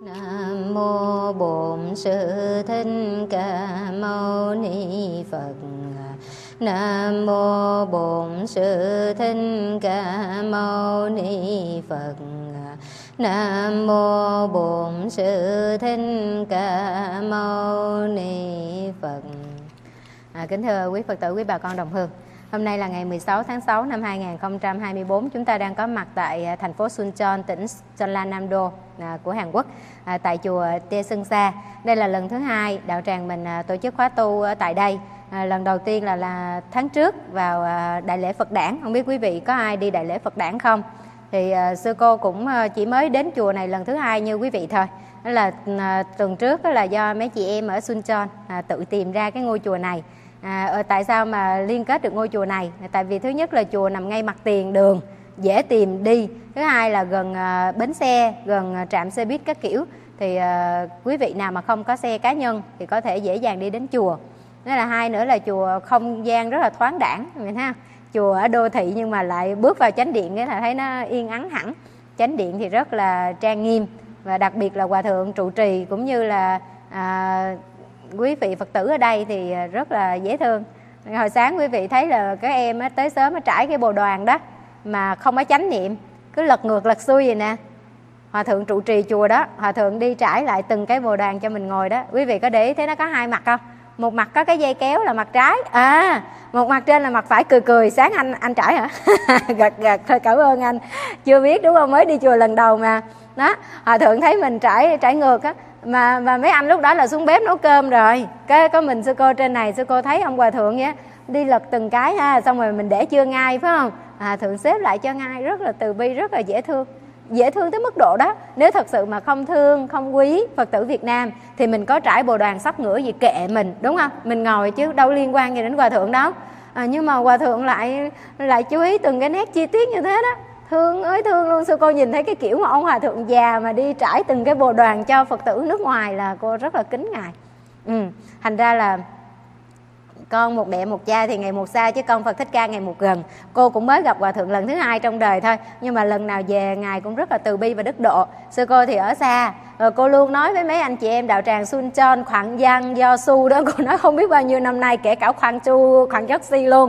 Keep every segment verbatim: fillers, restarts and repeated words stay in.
Nam mô Bổn Sư Thích Ca Mâu Ni Phật. Nam mô Bổn Sư Thích Ca Mâu Ni Phật. Nam mô Bổn Sư Thích Ca Mâu Ni Phật. À, kính thưa quý Phật tử, quý bà con đồng hương, hôm nay là ngày mười sáu tháng sáu năm hai nghìn không trăm hai mươi tư. Chúng ta đang có mặt tại thành phố Suncheon, tỉnh Jeollanam-do à, của Hàn Quốc, à, tại chùa Taesungsa. Đây là lần thứ hai đạo tràng mình à, tổ chức khóa tu ở tại đây. À, lần đầu tiên là là tháng trước vào à, đại lễ Phật đản. Không biết quý vị có ai đi đại lễ Phật đản không? Thì à, sư cô cũng à, chỉ mới đến chùa này lần thứ hai như quý vị thôi. Đó là à, tuần trước đó là do mấy chị em ở Suncheon à, tự tìm ra cái ngôi chùa này. À, tại sao mà liên kết được ngôi chùa này? Tại vì thứ nhất là chùa nằm ngay mặt tiền đường, dễ tìm đi. Thứ hai là gần à, bến xe, gần à, trạm xe buýt các kiểu. Thì à, quý vị nào mà không có xe cá nhân thì có thể dễ dàng đi đến chùa. Đó là hai nữa là chùa không gian rất là thoáng đãng, mình thấy không? Chùa ở đô thị nhưng mà lại bước vào chánh điện cái là thấy nó yên ắng hẳn. Chánh điện thì rất là trang nghiêm, và đặc biệt là hòa thượng trụ trì cũng như là à, quý vị Phật tử ở đây thì rất là dễ thương. Hồi sáng quý vị thấy là các em tới sớm trải cái bồ đoàn đó mà không có chánh niệm, cứ lật ngược lật xuôi vậy nè. Hòa thượng trụ trì chùa đó, hòa thượng đi trải lại từng cái bồ đoàn cho mình ngồi đó. Quý vị có để ý thấy nó có hai mặt không? Một mặt có cái dây kéo là mặt trái, à một mặt trên là mặt phải cười cười. Sáng anh anh trải hả? Gật gật thôi, cảm ơn anh. Chưa biết đúng không, mới đi chùa lần đầu mà. Đó, hòa thượng thấy mình trải trải ngược á, mà mà mấy anh lúc đó là xuống bếp nấu cơm rồi. Cái có mình sư cô trên này, sư cô thấy ông hòa thượng vậy đi lật từng cái ha, xong rồi mình để chưa ngay phải không? À, thượng xếp lại cho ngay, rất là từ bi, rất là dễ thương. Dễ thương tới mức độ đó. Nếu thật sự mà không thương, không quý Phật tử Việt Nam thì mình có trải bồ đoàn sắp ngửa gì kệ mình, đúng không? Mình ngồi chứ đâu liên quan gì đến hòa thượng đâu. À, nhưng mà hòa thượng lại lại chú ý từng cái nét chi tiết như thế đó. Thương ơi thương luôn. Sư cô nhìn thấy cái kiểu mà ông hòa thượng già mà đi trải từng cái bồ đoàn cho Phật tử nước ngoài là cô rất là kính ngài. Ừ, thành ra là con một mẹ một cha thì ngày một xa, chứ con Phật Thích Ca ngày một gần. Cô cũng mới gặp hòa thượng lần thứ hai trong đời thôi, nhưng mà lần nào về ngài cũng rất là từ bi và đức độ. Sư cô thì ở xa, rồi cô luôn nói với mấy anh chị em đạo tràng Suncheon, Khoạn Giang, Do Su đó, cô nói không biết bao nhiêu năm nay, kể cả Khoạn Chu, Khoạn Gióc Si luôn,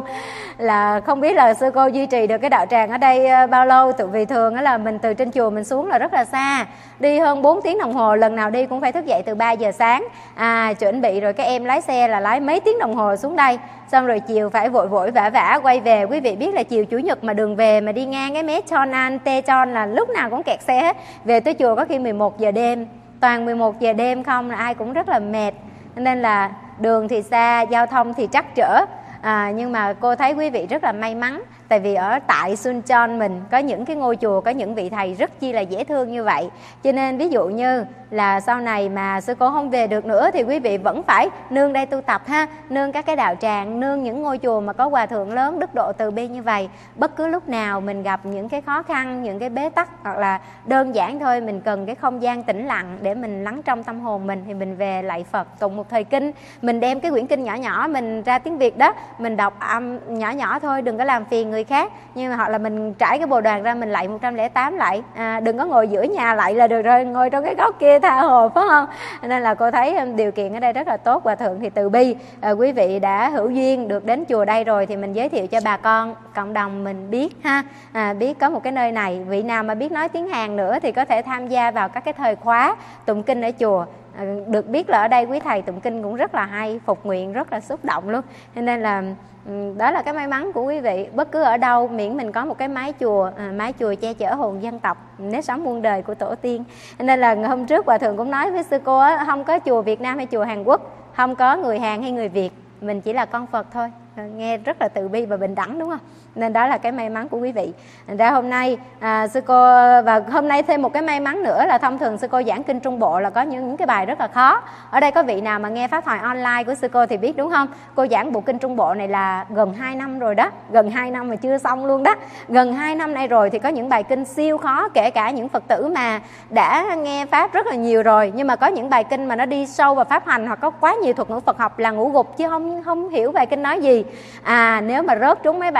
là không biết là sư cô duy trì được cái đạo tràng ở đây bao lâu. Tự vì thường là mình từ trên chùa mình xuống là rất là xa, đi hơn bốn tiếng đồng hồ, lần nào đi cũng phải thức dậy từ ba giờ sáng, à, chuẩn bị rồi các em lái xe là lái mấy tiếng đồng hồ xuống đây, xong rồi chiều phải vội vội vã vã quay về. Quý vị biết là chiều chủ nhật mà đường về mà đi ngang cái mé Cheonan, Taechon là lúc nào cũng kẹt xe hết. Về tới chùa có khi mười một giờ đêm, toàn mười một giờ đêm không, là ai cũng rất là mệt. Nên là đường thì xa, giao thông thì trắc trở. À, nhưng mà cô thấy quý vị rất là may mắn, tại vì ở tại Suncheon mình có những cái ngôi chùa, có những vị thầy rất chi là dễ thương như vậy. Cho nên ví dụ như là sau này mà sư cô không về được nữa thì quý vị vẫn phải nương đây tu tập ha, nương các cái đạo tràng, nương những ngôi chùa mà có hòa thượng lớn đức độ từ bi như vậy. Bất cứ lúc nào mình gặp những cái khó khăn, những cái bế tắc, hoặc là đơn giản thôi mình cần cái không gian tĩnh lặng để mình lắng trong tâm hồn mình, thì mình về lạy Phật, tụng một thời kinh. Mình đem cái quyển kinh nhỏ nhỏ mình ra tiếng Việt đó, mình đọc âm nhỏ nhỏ thôi, đừng có làm phiền người khác. Nhưng mà hoặc là mình trải cái bồ đoàn ra mình lạy một trăm lẻ tám lạy, à, đừng có ngồi giữa nhà lạy là được rồi, ngồi trong cái góc kia tha hồ, phải không? Nên là cô thấy điều kiện ở đây rất là tốt. Hòa thượng thì từ bi. À, quý vị đã hữu duyên được đến chùa đây rồi thì mình giới thiệu cho bà con cộng đồng mình biết ha, à, biết có một cái nơi này. Vị nào mà biết nói tiếng Hàn nữa thì có thể tham gia vào các cái thời khóa tụng kinh ở chùa. À, được biết là ở đây quý thầy tụng kinh cũng rất là hay, phục nguyện rất là xúc động luôn. Nên là đó là cái may mắn của quý vị. Bất cứ ở đâu miễn mình có một cái mái chùa, à, mái chùa che chở hồn dân tộc, nếp sống muôn đời của tổ tiên. Nên là hôm trước hòa thượng cũng nói với sư cô á, không có chùa Việt Nam hay chùa Hàn Quốc, không có người Hàn hay người Việt, mình chỉ là con Phật thôi. Nghe rất là từ bi và bình đẳng, đúng không? Nên đó là cái may mắn của quý vị. Thành ra hôm nay à, sư cô, và hôm nay thêm một cái may mắn nữa là thông thường sư cô giảng kinh Trung Bộ là có những, những cái bài rất là khó. Ở đây có vị nào mà nghe pháp thoại online của sư cô thì biết, đúng không? Cô giảng bộ kinh Trung Bộ này là gần hai năm rồi đó, gần hai năm mà chưa xong luôn đó. Gần hai năm nay rồi thì có những bài kinh siêu khó, kể cả những Phật tử mà đã nghe pháp rất là nhiều rồi, nhưng mà có những bài kinh mà nó đi sâu vào pháp hành hoặc có quá nhiều thuật ngữ Phật học là ngủ gục chứ không không hiểu bài kinh nói gì. À, nếu mà rớt trúng mấy bài kinh đó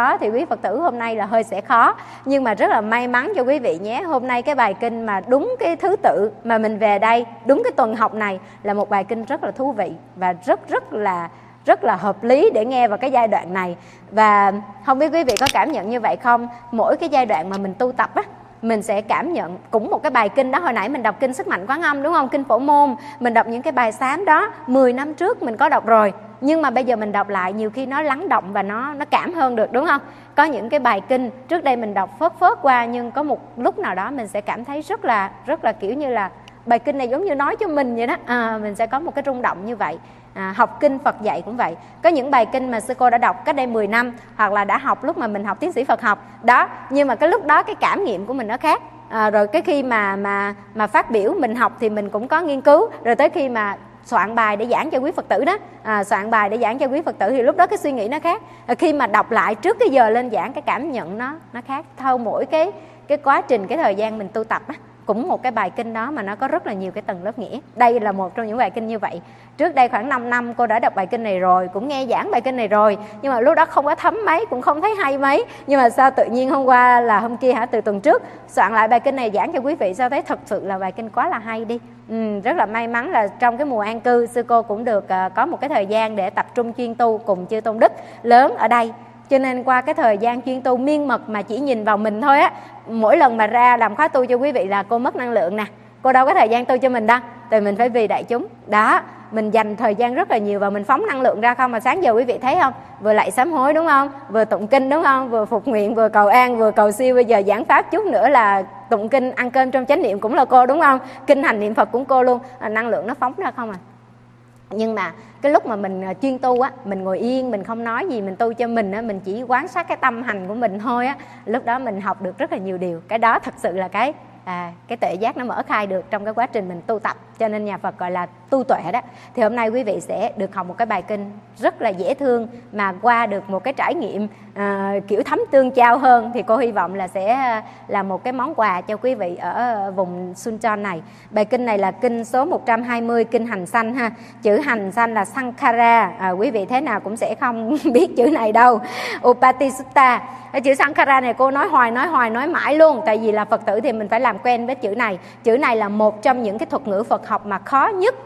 đó thì quý Phật tử hôm nay là hơi sẽ khó. Nhưng mà rất là may mắn cho quý vị nhé, hôm nay cái bài kinh mà đúng cái thứ tự mà mình về đây, đúng cái tuần học này là một bài kinh rất là thú vị và rất rất là rất là hợp lý để nghe vào cái giai đoạn này. Và không biết quý vị có cảm nhận như vậy không? Mỗi cái giai đoạn mà mình tu tập á, mình sẽ cảm nhận cũng một cái bài kinh đó. Hồi nãy mình đọc kinh Sức Mạnh Quán Âm đúng không? Kinh Phổ Môn, mình đọc những cái bài sám đó mười năm trước mình có đọc rồi. Nhưng mà bây giờ mình đọc lại nhiều khi nó lắng động và nó nó cảm hơn được, đúng không? Có những cái bài kinh trước đây mình đọc phớt phớt qua, nhưng có một lúc nào đó mình sẽ cảm thấy rất là rất là kiểu như là bài kinh này giống như nói cho mình vậy đó. À, mình sẽ có một cái rung động như vậy. À, học kinh Phật dạy cũng vậy. Có những bài kinh mà sư cô đã đọc cách đây mười năm, hoặc là đã học lúc mà mình học tiến sĩ Phật học đó, nhưng mà cái lúc đó cái cảm nghiệm của mình nó khác. À, rồi cái khi mà mà mà phát biểu mình học thì mình cũng có nghiên cứu, rồi tới khi mà soạn bài để giảng cho quý Phật tử đó, à, soạn bài để giảng cho quý Phật tử thì lúc đó cái suy nghĩ nó khác. À, khi mà đọc lại trước cái giờ lên giảng, cái cảm nhận nó nó khác. Theo mỗi cái cái quá trình, cái thời gian mình tu tập á, cũng một cái bài kinh đó mà nó có rất là nhiều cái tầng lớp nghĩa. Đây là một trong những bài kinh như vậy. Trước đây khoảng năm năm cô đã đọc bài kinh này rồi, cũng nghe giảng bài kinh này rồi, nhưng mà lúc đó không có thấm mấy, cũng không thấy hay mấy. Nhưng mà sao tự nhiên hôm qua là hôm kia hả, từ tuần trước soạn lại bài kinh này giảng cho quý vị, sao thấy thật sự là bài kinh quá là hay đi. Ừ, rất là may mắn là trong cái mùa an cư, sư cô cũng được uh, có một cái thời gian để tập trung chuyên tu cùng chư tôn đức lớn ở đây. Cho nên qua cái thời gian chuyên tu miên mật mà chỉ nhìn vào mình thôi á, mỗi lần mà ra làm khóa tu cho quý vị là cô mất năng lượng nè. Cô đâu có thời gian tu cho mình đâu, tại mình phải vì đại chúng. Đó, mình dành thời gian rất là nhiều và mình phóng năng lượng ra không. Mà sáng giờ quý vị thấy không, vừa lạy sám hối đúng không, vừa tụng kinh đúng không, vừa phục nguyện, vừa cầu an, vừa cầu siêu. Bây giờ giảng pháp chút nữa là tụng kinh, ăn cơm trong chánh niệm cũng là cô đúng không, kinh hành niệm Phật cũng cô luôn. À, năng lượng nó phóng ra không à. Nhưng mà cái lúc mà mình chuyên tu á, mình ngồi yên, mình không nói gì, mình tu cho mình á, mình chỉ quan sát cái tâm hành của mình thôi á, lúc đó mình học được rất là nhiều điều. Cái đó thật sự là cái à, cái tuệ giác nó mở khai được trong cái quá trình mình tu tập. Cho nên nhà Phật gọi là tu tuệ đó. Thì hôm nay quý vị sẽ được học một cái bài kinh rất là dễ thương, mà qua được một cái trải nghiệm à, kiểu thấm tương trao hơn, thì cô hy vọng là sẽ là một cái món quà cho quý vị ở vùng Suncheon này. Bài kinh này là kinh số một trăm hai mươi, kinh hành sanh ha. Chữ hành sanh là Sankhara, à, quý vị thế nào cũng sẽ không biết chữ này đâu. Upatisutta. Cái chữ Sankhara này cô nói hoài nói hoài nói mãi luôn, tại vì là Phật tử thì mình phải làm quen với chữ này. Chữ này là một trong những cái thuật ngữ Phật học mà khó nhất,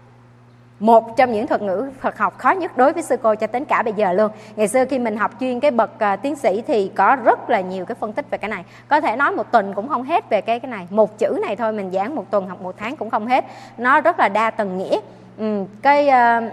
một trong những thuật ngữ Phật học khó nhất đối với sư cô cho đến cả bây giờ luôn. Ngày xưa khi mình học chuyên cái bậc uh, tiến sĩ thì có rất là nhiều cái phân tích về cái này. Có thể nói một tuần cũng không hết về cái cái này. Một chữ này thôi mình giảng một tuần, học một tháng cũng không hết. Nó rất là đa tầng nghĩa. Ừ, cái uh,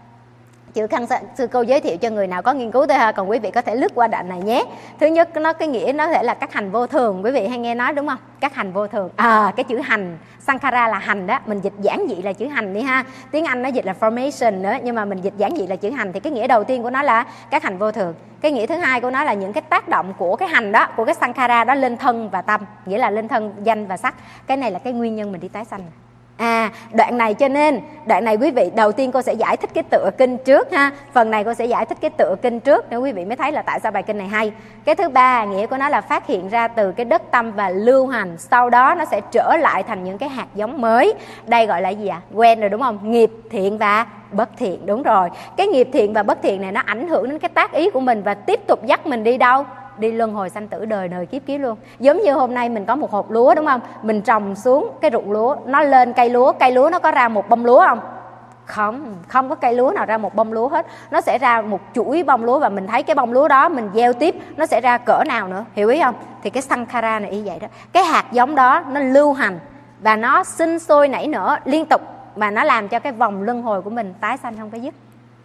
chữ khăn sư cô giới thiệu cho người nào có nghiên cứu thôi ha, còn quý vị có thể lướt qua đoạn này nhé. Thứ nhất, nó cái nghĩa nó thể là các hành vô thường, quý vị hay nghe nói đúng không? Các hành vô thường. À, cái chữ hành, Sankhara là hành đó, mình dịch giản dị là chữ hành đi ha. Tiếng Anh nó dịch là formation nữa, nhưng mà mình dịch giản dị là chữ hành. Thì cái nghĩa đầu tiên của nó là các hành vô thường. Cái nghĩa thứ hai của nó là những cái tác động của cái hành đó, của cái Sankhara đó lên thân và tâm, nghĩa là lên thân, danh và sắc. Cái này là cái nguyên nhân mình đi tái sanh. À, đoạn này cho nên đoạn này quý vị đầu tiên cô sẽ giải thích cái tựa kinh trước ha. Phần này cô sẽ giải thích cái tựa kinh trước để quý vị mới thấy là tại sao bài kinh này hay. Cái thứ ba, nghĩa của nó là phát hiện ra từ cái đất tâm và lưu hành, sau đó nó sẽ trở lại thành những cái hạt giống mới. Đây gọi là gì ạ? À? Quen rồi đúng không? Nghiệp thiện và bất thiện, đúng rồi. Cái nghiệp thiện và bất thiện này nó ảnh hưởng đến cái tác ý của mình và tiếp tục dắt mình đi đâu? Đi luân hồi sanh tử đời đời kiếp kiếp luôn. Giống như hôm nay mình có một hộp lúa đúng không? Mình trồng xuống cái ruộng lúa, nó lên cây lúa, cây lúa nó có ra một bông lúa không? Không, không có cây lúa nào ra một bông lúa hết. Nó sẽ ra một chuỗi bông lúa và mình thấy cái bông lúa đó mình gieo tiếp nó sẽ ra cỡ nào nữa, hiểu ý không? Thì cái Sankhara này y vậy đó. Cái hạt giống đó nó lưu hành và nó sinh sôi nảy nở liên tục, và nó làm cho cái vòng luân hồi của mình tái sanh không có dứt.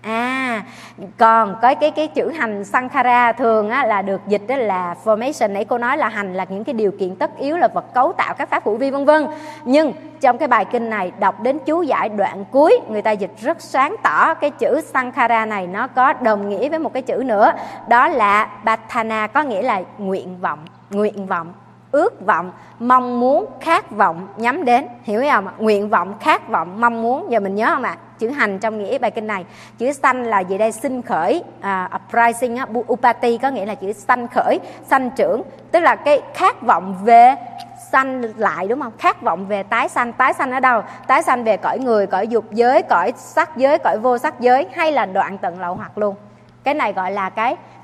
À, còn cái cái cái chữ hành Sankhara thường á, là được dịch đó là formation. Nãy cô nói là hành là những cái điều kiện tất yếu, là vật cấu tạo các pháp hữu vi vân vân. Nhưng trong cái bài kinh này đọc đến chú giải đoạn cuối, người ta dịch rất sáng tỏ cái chữ Sankhara này nó có đồng nghĩa với một cái chữ nữa, đó là Bhatthana, có nghĩa là nguyện vọng, nguyện vọng, ước vọng, mong muốn, khát vọng nhắm đến, hiểu không ạ? Nguyện vọng, khát vọng, mong muốn. Giờ mình nhớ không ạ? Chữ hành trong nghĩa bài kinh này, chữ sanh là gì đây? Sinh khởi, à, uprising á, upati có nghĩa là chữ sanh khởi, sanh trưởng, tức là cái khát vọng về sanh lại, đúng không? Khát vọng về tái sanh. Tái sanh ở đâu? Tái sanh về cõi người, cõi dục giới, cõi sắc giới, cõi vô sắc giới, hay là đoạn tận lậu hoặc luôn. Cái này gọi là cái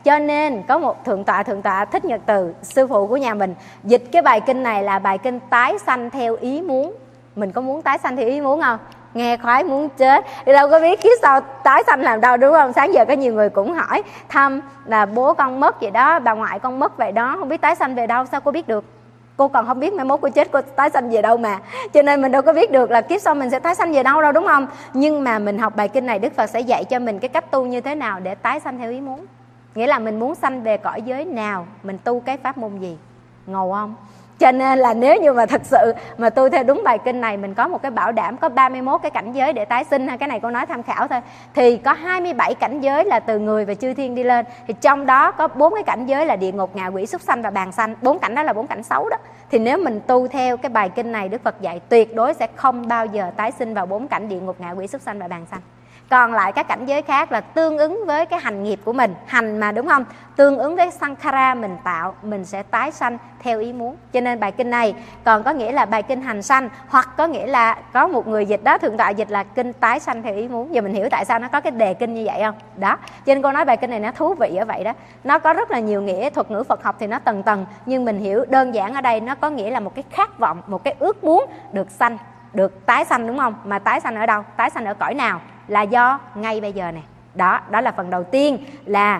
Cho nên có một thượng tọa thượng tọa Thích Nhật Từ, sư phụ của nhà mình, dịch cái bài kinh này là bài kinh tái sanh theo ý muốn. Mình có muốn tái sanh theo ý muốn không? Nghe khoái muốn chết, thì đâu có biết kiếp sau tái sanh làm đâu, đúng không? Sáng giờ có nhiều người cũng hỏi thăm là bố con mất vậy đó, bà ngoại con mất vậy đó, không biết tái sanh về đâu. Sao cô biết được? Cô còn không biết mai mốt cô chết cô tái sanh về đâu mà. Cho nên mình đâu có biết được là kiếp sau mình sẽ tái sanh về đâu đâu, đúng không? Nhưng mà mình học bài kinh này, Đức Phật sẽ dạy cho mình cái cách tu như thế nào để tái sanh theo ý muốn. Nghĩa là mình muốn sanh về cõi giới nào, mình tu cái pháp môn gì. Ngầu không? Cho nên là nếu như mà thật sự mà tu theo đúng bài kinh này, mình có một cái bảo đảm có ba mươi mốt cái cảnh giới để tái sinh. Cái này cô nói tham khảo thôi. Thì có hai mươi bảy cảnh giới là từ người và chư thiên đi lên. Thì trong đó có bốn cái cảnh giới là địa ngục, ngạ quỷ, súc sanh và bàn sanh. Bốn cảnh đó là bốn cảnh xấu đó. Thì nếu mình tu theo cái bài kinh này, Đức Phật dạy tuyệt đối sẽ không bao giờ tái sinh vào bốn cảnh địa ngục, ngạ quỷ, súc sanh và bàn sanh. Còn lại các cảnh giới khác là tương ứng với cái hành nghiệp của mình, hành mà, đúng không? Tương ứng với sankhara mình tạo, mình sẽ tái sanh theo ý muốn. Cho nên bài kinh này còn có nghĩa là bài kinh hành sanh, hoặc có nghĩa là có một người dịch đó, thượng tọa dịch là kinh tái sanh theo ý muốn. Giờ mình hiểu tại sao nó có cái đề kinh như vậy không? Đó, cho nên cô nói bài kinh này nó thú vị ở vậy đó. Nó có rất là nhiều nghĩa, thuật ngữ Phật học thì nó tầng tầng, nhưng mình hiểu đơn giản ở đây nó có nghĩa là một cái khát vọng, một cái ước muốn được sanh, được tái sanh, đúng không? Mà tái sanh ở đâu? Tái sanh ở cõi nào? Là do ngay bây giờ nè. Đó, đó là phần đầu tiên là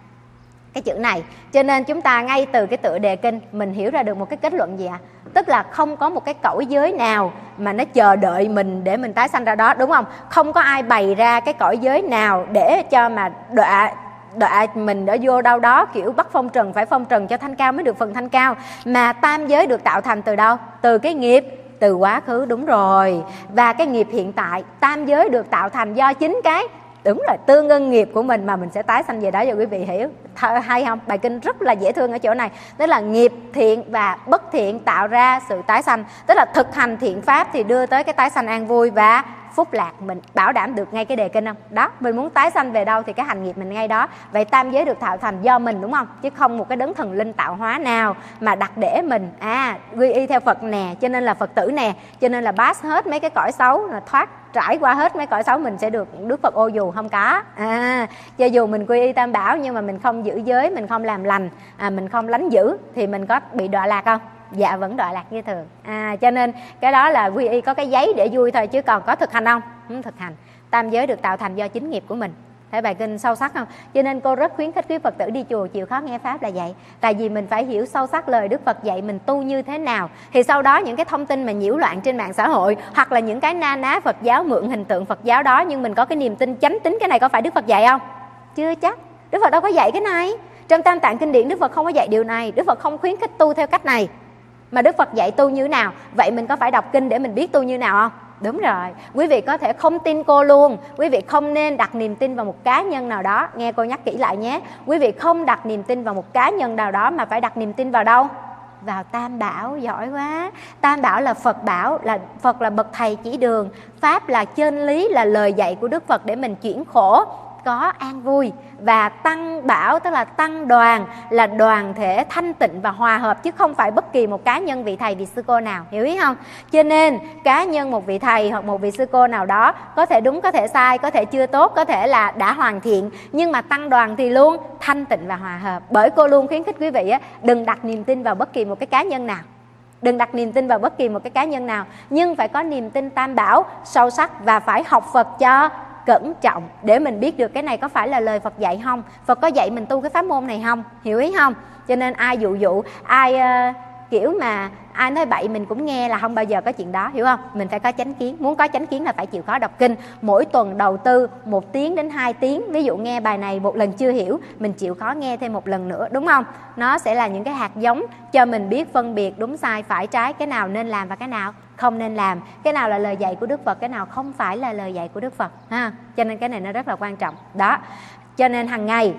cái chữ này. Cho nên chúng ta ngay từ cái tựa đề kinh mình hiểu ra được một cái kết luận gì ạ? À? Tức là không có một cái cõi giới nào mà nó chờ đợi mình để mình tái sanh ra đó, đúng không? Không có ai bày ra cái cõi giới nào để cho mà đọa đọa mình đã vô đâu đó kiểu bắt phong trần, phải phong trần cho thanh cao mới được phần thanh cao. Mà tam giới được tạo thành từ đâu? Từ cái nghiệp, từ quá khứ, đúng rồi. Và cái nghiệp hiện tại, tam giới được tạo thành do chính cái, đúng là tương ưng nghiệp của mình mà mình sẽ tái sanh về đó. Cho quý vị hiểu hay không? Bài kinh rất là dễ thương ở chỗ này. Tức là nghiệp thiện và bất thiện tạo ra sự tái sanh. Tức là thực hành thiện pháp thì đưa tới cái tái sanh an vui và phúc lạc. Mình bảo đảm được ngay cái đề kinh không? Đó, mình muốn tái sanh về đâu thì cái hành nghiệp mình ngay đó. Vậy tam giới được tạo thành do mình, đúng không? Chứ không một cái đấng thần linh tạo hóa nào mà đặt để mình à quy y theo Phật nè, cho nên là Phật tử nè, cho nên là pass hết mấy cái cõi xấu, là thoát trải qua hết mấy cõi xấu mình sẽ được Đức Phật ô dù. Không có. À, cho dù mình quy y tam bảo nhưng mà mình không giữ giới, mình không làm lành, à, mình không lánh dữ thì mình có bị đọa lạc không? Dạ vẫn đọa lạc như thường. À, cho nên cái đó là quy y có cái giấy để vui thôi, chứ còn có thực hành không? Không thực hành. Tam giới được tạo thành do chính nghiệp của mình. Thấy bài kinh sâu sắc không? Cho nên cô rất khuyến khích quý Phật tử đi chùa chịu khó nghe pháp là vậy. Tại vì mình phải hiểu sâu sắc lời Đức Phật dạy mình tu như thế nào. Thì sau đó những cái thông tin mà nhiễu loạn trên mạng xã hội, hoặc là những cái na ná Phật giáo, mượn hình tượng Phật giáo đó, nhưng mình có cái niềm tin chánh tín cái này có phải Đức Phật dạy không? Chưa chắc. Đức Phật đâu có dạy cái này. Trong Tam Tạng Kinh Điển Đức Phật không có dạy điều này. Đức Phật không khuyến khích tu theo cách này. Mà Đức Phật dạy tu như thế nào? Vậy mình có phải đọc kinh để mình biết tu như nào không? Đúng rồi. Quý vị có thể không tin cô luôn. Quý vị không nên đặt niềm tin vào một cá nhân nào đó. Nghe cô nhắc kỹ lại nhé. Quý vị không đặt niềm tin vào một cá nhân nào đó, mà phải đặt niềm tin vào đâu? Vào Tam Bảo. Giỏi quá. Tam Bảo là Phật bảo, là Phật là bậc thầy chỉ đường. Pháp là chân lý, là lời dạy của Đức Phật để mình chuyển khổ có an vui. Và tăng bảo tức là tăng đoàn, là đoàn thể thanh tịnh và hòa hợp, chứ không phải bất kỳ một cá nhân, vị thầy, vị sư cô nào. Hiểu ý không? Cho nên cá nhân một vị thầy hoặc một vị sư cô nào đó có thể đúng, có thể sai, có thể chưa tốt, có thể là đã hoàn thiện, nhưng mà tăng đoàn thì luôn thanh tịnh và hòa hợp. Bởi cô luôn khuyến khích quý vị á, đừng đặt niềm tin vào bất kỳ một cái cá nhân nào. Đừng đặt niềm tin vào bất kỳ một cái cá nhân nào, nhưng phải có niềm tin Tam Bảo sâu sắc, và phải học Phật cho cẩn trọng để mình biết được cái này có phải là lời Phật dạy không, Phật có dạy mình tu cái pháp môn này không. Hiểu ý không? Cho nên ai dụ dụ, ai uh, kiểu mà ai nói bậy mình cũng nghe là không bao giờ có chuyện đó. Hiểu không? Mình phải có chánh kiến. Muốn có chánh kiến là phải chịu khó đọc kinh. Mỗi tuần đầu tư một tiếng đến hai tiếng. Ví dụ nghe bài này một lần chưa hiểu, mình chịu khó nghe thêm một lần nữa, đúng không? Nó sẽ là những cái hạt giống cho mình biết phân biệt đúng sai, phải trái, cái nào nên làm và cái nào không nên làm, cái nào là lời dạy của Đức Phật, cái nào không phải là lời dạy của Đức Phật ha. Cho nên cái này nó rất là quan trọng đó. Cho nên hàng ngày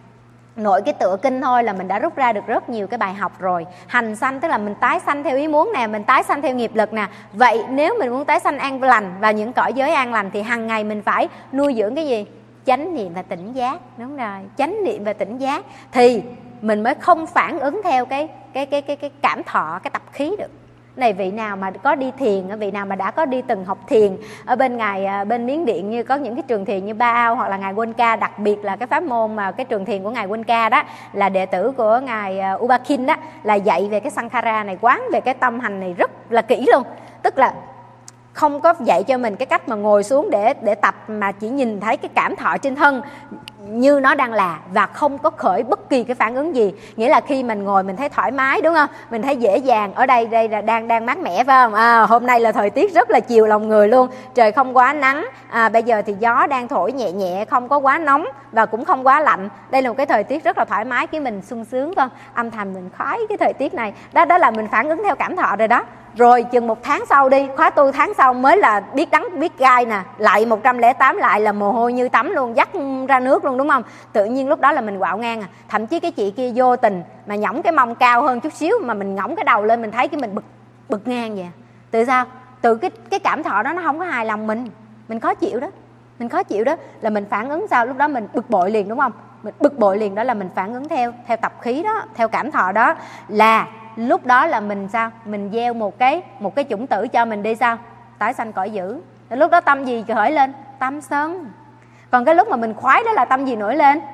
nội cái tựa kinh thôi là mình đã rút ra được rất nhiều cái bài học rồi. Hành sanh tức là mình tái sanh theo ý muốn nè, mình tái sanh theo nghiệp lực nè. Vậy nếu mình muốn tái sanh an lành và những cõi giới an lành thì hàng ngày mình phải nuôi dưỡng cái gì? Chánh niệm và tỉnh giác. Đúng rồi, chánh niệm và tỉnh giác thì mình mới không phản ứng theo cái cái cái cái cái cảm thọ, cái tập khí được. Này vị nào mà có đi thiền, vị nào mà đã có đi từng học thiền ở bên ngài bên Miến Điện, như có những cái trường thiền như Ba Ao hoặc là ngài Quên-ca, đặc biệt là cái pháp môn mà cái trường thiền của ngài Quên-ca đó là đệ tử của ngài U-ba-khin đó, là dạy về cái Sankhara này, quán về cái tâm hành này rất là kỹ luôn. Tức là không có dạy cho mình cái cách mà ngồi xuống để để tập, mà chỉ nhìn thấy cái cảm thọ trên thân như nó đang là, và không có khởi bất kỳ cái phản ứng gì. Nghĩa là khi mình ngồi mình thấy thoải mái, đúng không? Mình thấy dễ dàng. Ở đây đây là đang đang mát mẻ, phải không? À, hôm nay là thời tiết rất là chiều lòng người luôn. Trời không quá nắng. À, bây giờ thì gió đang thổi nhẹ nhẹ, không có quá nóng và cũng không quá lạnh. Đây là một cái thời tiết rất là thoải mái, cái mình sung sướng, phải không? Âm thầm mình khoái cái thời tiết này. Đó đó là mình phản ứng theo cảm thọ rồi đó. Rồi chừng một tháng sau đi, khóa tu tháng sau mới là biết đắng biết gai nè, lại một trăm lẻ tám lại là mồ hôi như tắm luôn, dắt ra nước luôn, đúng không? Tự nhiên lúc đó là mình quạo ngang à. Thậm chí cái chị kia vô tình mà nhõng cái mông cao hơn chút xíu, mà mình ngõng cái đầu lên mình thấy cái mình bực bực ngang vậy. Từ sao? Từ cái cái cảm thọ đó nó không có hài lòng mình, mình khó chịu đó. Mình khó chịu đó là mình phản ứng sao? Lúc đó mình bực bội liền, đúng không? Mình bực bội liền, đó là mình phản ứng theo theo tập khí đó, theo cảm thọ đó, là lúc đó là mình sao? Mình gieo một cái một cái chủng tử cho mình đi sao? Tái sanh cõi dữ. Lúc đó tâm gì khởi lên? Tâm sân. Còn cái lúc mà mình khoái đó là tâm gì nổi lên?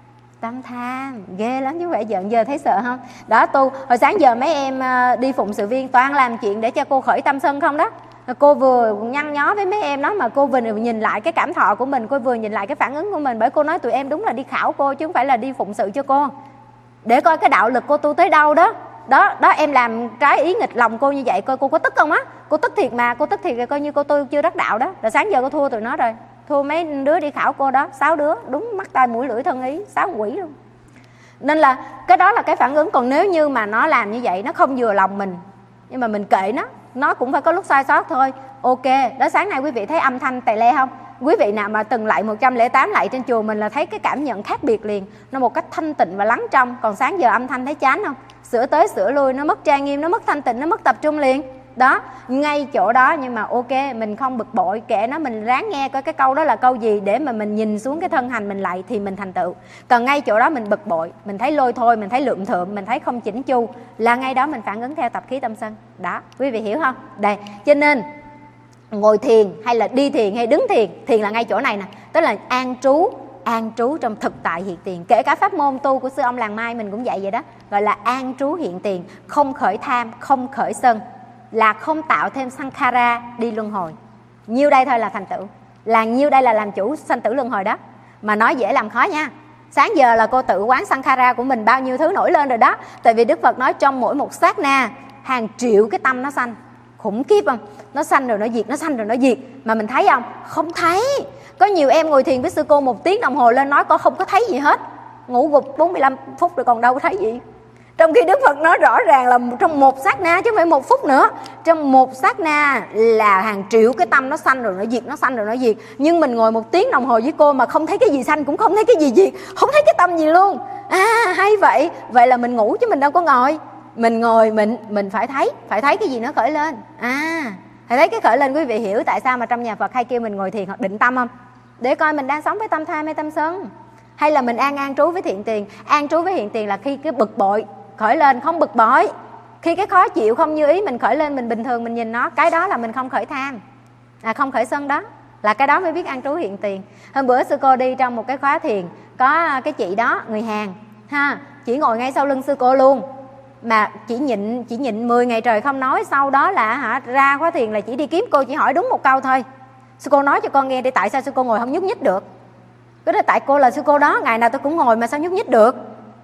Tâm tham. Ghê lắm chứ không phải giận. Giờ thấy sợ không? Đó, tu hồi sáng giờ mấy em đi phụng sự viên toàn làm chuyện để cho cô khởi tâm sân không đó. Cô vừa nhăn nhó với mấy em đó, mà cô vừa nhìn lại cái cảm thọ của mình, cô vừa nhìn lại cái phản ứng của mình. Bởi cô nói tụi em đúng là đi khảo cô chứ không phải là đi phụng sự cho cô, để coi cái đạo lực cô tu tới đâu đó. Đó, đó em làm trái ý nghịch lòng cô như vậy, coi cô có tức không á? Cô tức thiệt mà, cô tức thiệt thì coi như cô tu chưa đắc đạo đó. Rồi sáng giờ cô thua tụi nó rồi, thua mấy đứa đi khảo cô đó, sáu đứa, đúng mắt tai mũi lưỡi thân ý, sáu quỷ luôn. Nên là cái đó là cái phản ứng. Còn nếu như mà nó làm như vậy, nó không vừa lòng mình, nhưng mà mình kệ nó, nó cũng phải có lúc sai sót thôi. Ok, đó sáng nay quý vị thấy âm thanh tè le không? Quý vị nào mà từng lại một trăm lẻ tám lại trên chùa mình là thấy cái cảm nhận khác biệt liền. Nó một cách thanh tịnh và lắng trong. Còn sáng giờ âm thanh thấy chán không? Sửa tới sửa lui, nó mất trang nghiêm, nó mất thanh tịnh, nó mất tập trung liền. Đó, ngay chỗ đó. Nhưng mà ok, mình không bực bội, kệ nó, mình ráng nghe coi cái câu đó là câu gì, để mà mình nhìn xuống cái thân hành mình lại thì mình thành tựu. Còn ngay chỗ đó mình bực bội, mình thấy lôi thôi, mình thấy lượm thượm, mình thấy không chỉnh chu, là ngay đó mình phản ứng theo tập khí tâm sân. Đó, quý vị hiểu không? Đây, cho nên ngồi thiền hay là đi thiền hay đứng thiền, thiền là ngay chỗ này nè, tức là an trú, an trú trong thực tại hiện tiền. Kể cả pháp môn tu của sư ông Làng Mai mình cũng vậy vậy đó, gọi là an trú hiện tiền, không khởi tham, không khởi sân, là không tạo thêm sankhara đi luân hồi. Nhiêu đây thôi là thành tựu, là nhiêu đây là làm chủ sanh tử luân hồi đó. Mà nói dễ làm khó nha. Sáng giờ là cô tự quán sankhara của mình bao nhiêu thứ nổi lên rồi đó. Tại vì Đức Phật nói trong mỗi một sát na hàng triệu cái tâm nó sanh. Khủng khiếp không? Nó sanh rồi nó diệt, nó sanh rồi nó diệt. Mà mình thấy không? Không thấy. Có nhiều em ngồi thiền với sư cô một tiếng đồng hồ lên nói con không có thấy gì hết, ngủ gục bốn mươi lăm phút rồi còn đâu có thấy gì. Trong khi Đức Phật nói rõ ràng là trong một sát na chứ không phải một phút nữa. Trong một sát na là hàng triệu cái tâm nó sanh rồi nó diệt, nó sanh rồi nó diệt. Nhưng mình ngồi một tiếng đồng hồ với cô mà không thấy cái gì sanh, cũng không thấy cái gì diệt, không thấy cái tâm gì luôn. À hay vậy. Vậy là mình ngủ chứ mình đâu có ngồi. Mình ngồi mình mình phải thấy, phải thấy cái gì nó khởi lên. À, phải thấy cái khởi lên. Quý vị hiểu tại sao mà trong nhà Phật hay kêu mình ngồi thiền hoặc định tâm không? Để coi mình đang sống với tâm tham hay tâm sân, hay là mình an an trú với thiện tiền. An trú với hiện tiền là khi cái bực bội khởi lên không bực bội, khi cái khó chịu không như ý mình khởi lên, mình bình thường mình nhìn nó, cái đó là mình không khởi tham, à, không khởi sân, đó là cái đó mới biết an trú hiện tiền. Hôm bữa sư cô đi trong một cái khóa thiền, có cái chị đó người Hàn ha, chỉ ngồi ngay sau lưng sư cô luôn, mà chỉ nhịn chỉ nhịn mười ngày trời không nói. Sau đó là hả, ra khóa thiền là chỉ đi kiếm cô, chỉ hỏi đúng một câu thôi: sư cô nói cho con nghe đi, tại sao sư cô ngồi không nhúc nhích được? Cái đó tại cô là sư cô đó, ngày nào tôi cũng ngồi mà sao nhúc nhích được?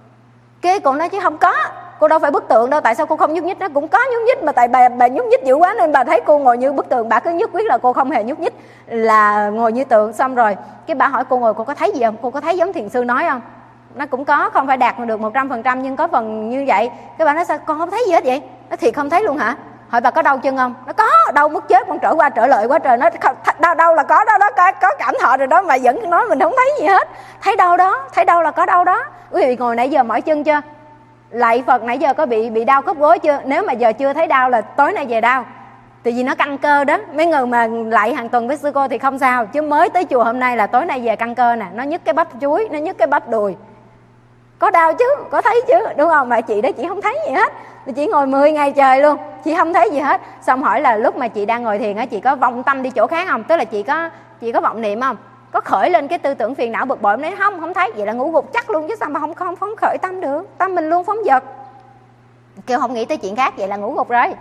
Cái cô nói chứ không có, cô đâu phải bức tượng đâu, tại sao cô không nhúc nhích? Nó cũng có nhúc nhích mà tại bà, bà nhúc nhích dữ quá nên bà thấy cô ngồi như bức tượng, bà cứ nhất quyết là cô không hề nhúc nhích, là ngồi như tượng. Xong rồi cái bà hỏi cô ngồi cô có thấy gì không, cô có thấy giống thiền sư nói không? Nó cũng có, không phải đạt được một trăm phần trăm nhưng có phần như vậy. Cái bà nói sao con không thấy gì hết vậy? Nó thiệt không thấy luôn hả? Hỏi bà có đau chân không? Nó có, đau mất chết, con trở qua trở lại quá trời. Nó đau, đau là có đó, đó có, có cảm thọ rồi đó, mà vẫn nói mình không thấy gì hết. Thấy đau đó, thấy đau là có đau đó. Quý vị ngồi nãy giờ mỏi chân chưa? Lạy Phật nãy giờ có bị bị đau khớp gối chưa? Nếu mà giờ chưa thấy đau là tối nay về đau. Tại vì nó căng cơ đó. Mấy người mà lại hàng tuần với sư cô thì không sao, chứ mới tới chùa hôm nay là tối nay về căng cơ nè. Nó nhức cái bắp chuối, nó nhức cái bắp đùi. Có đau chứ, có thấy chứ, đúng không? Mà chị đó chị không thấy gì hết, chị ngồi mười ngày trời luôn, chị không thấy gì hết. Xong hỏi là lúc mà chị đang ngồi thiền á, chị có vọng tâm đi chỗ khác không? Tức là chị có chị có vọng niệm không? Có khởi lên cái tư tưởng phiền não bực bội? Nói không, không thấy. Vậy là ngủ gục chắc luôn chứ sao mà không không phóng khởi tâm được. Tâm mình luôn phóng dật, kêu không nghĩ tới chuyện khác, vậy là ngủ gục rồi.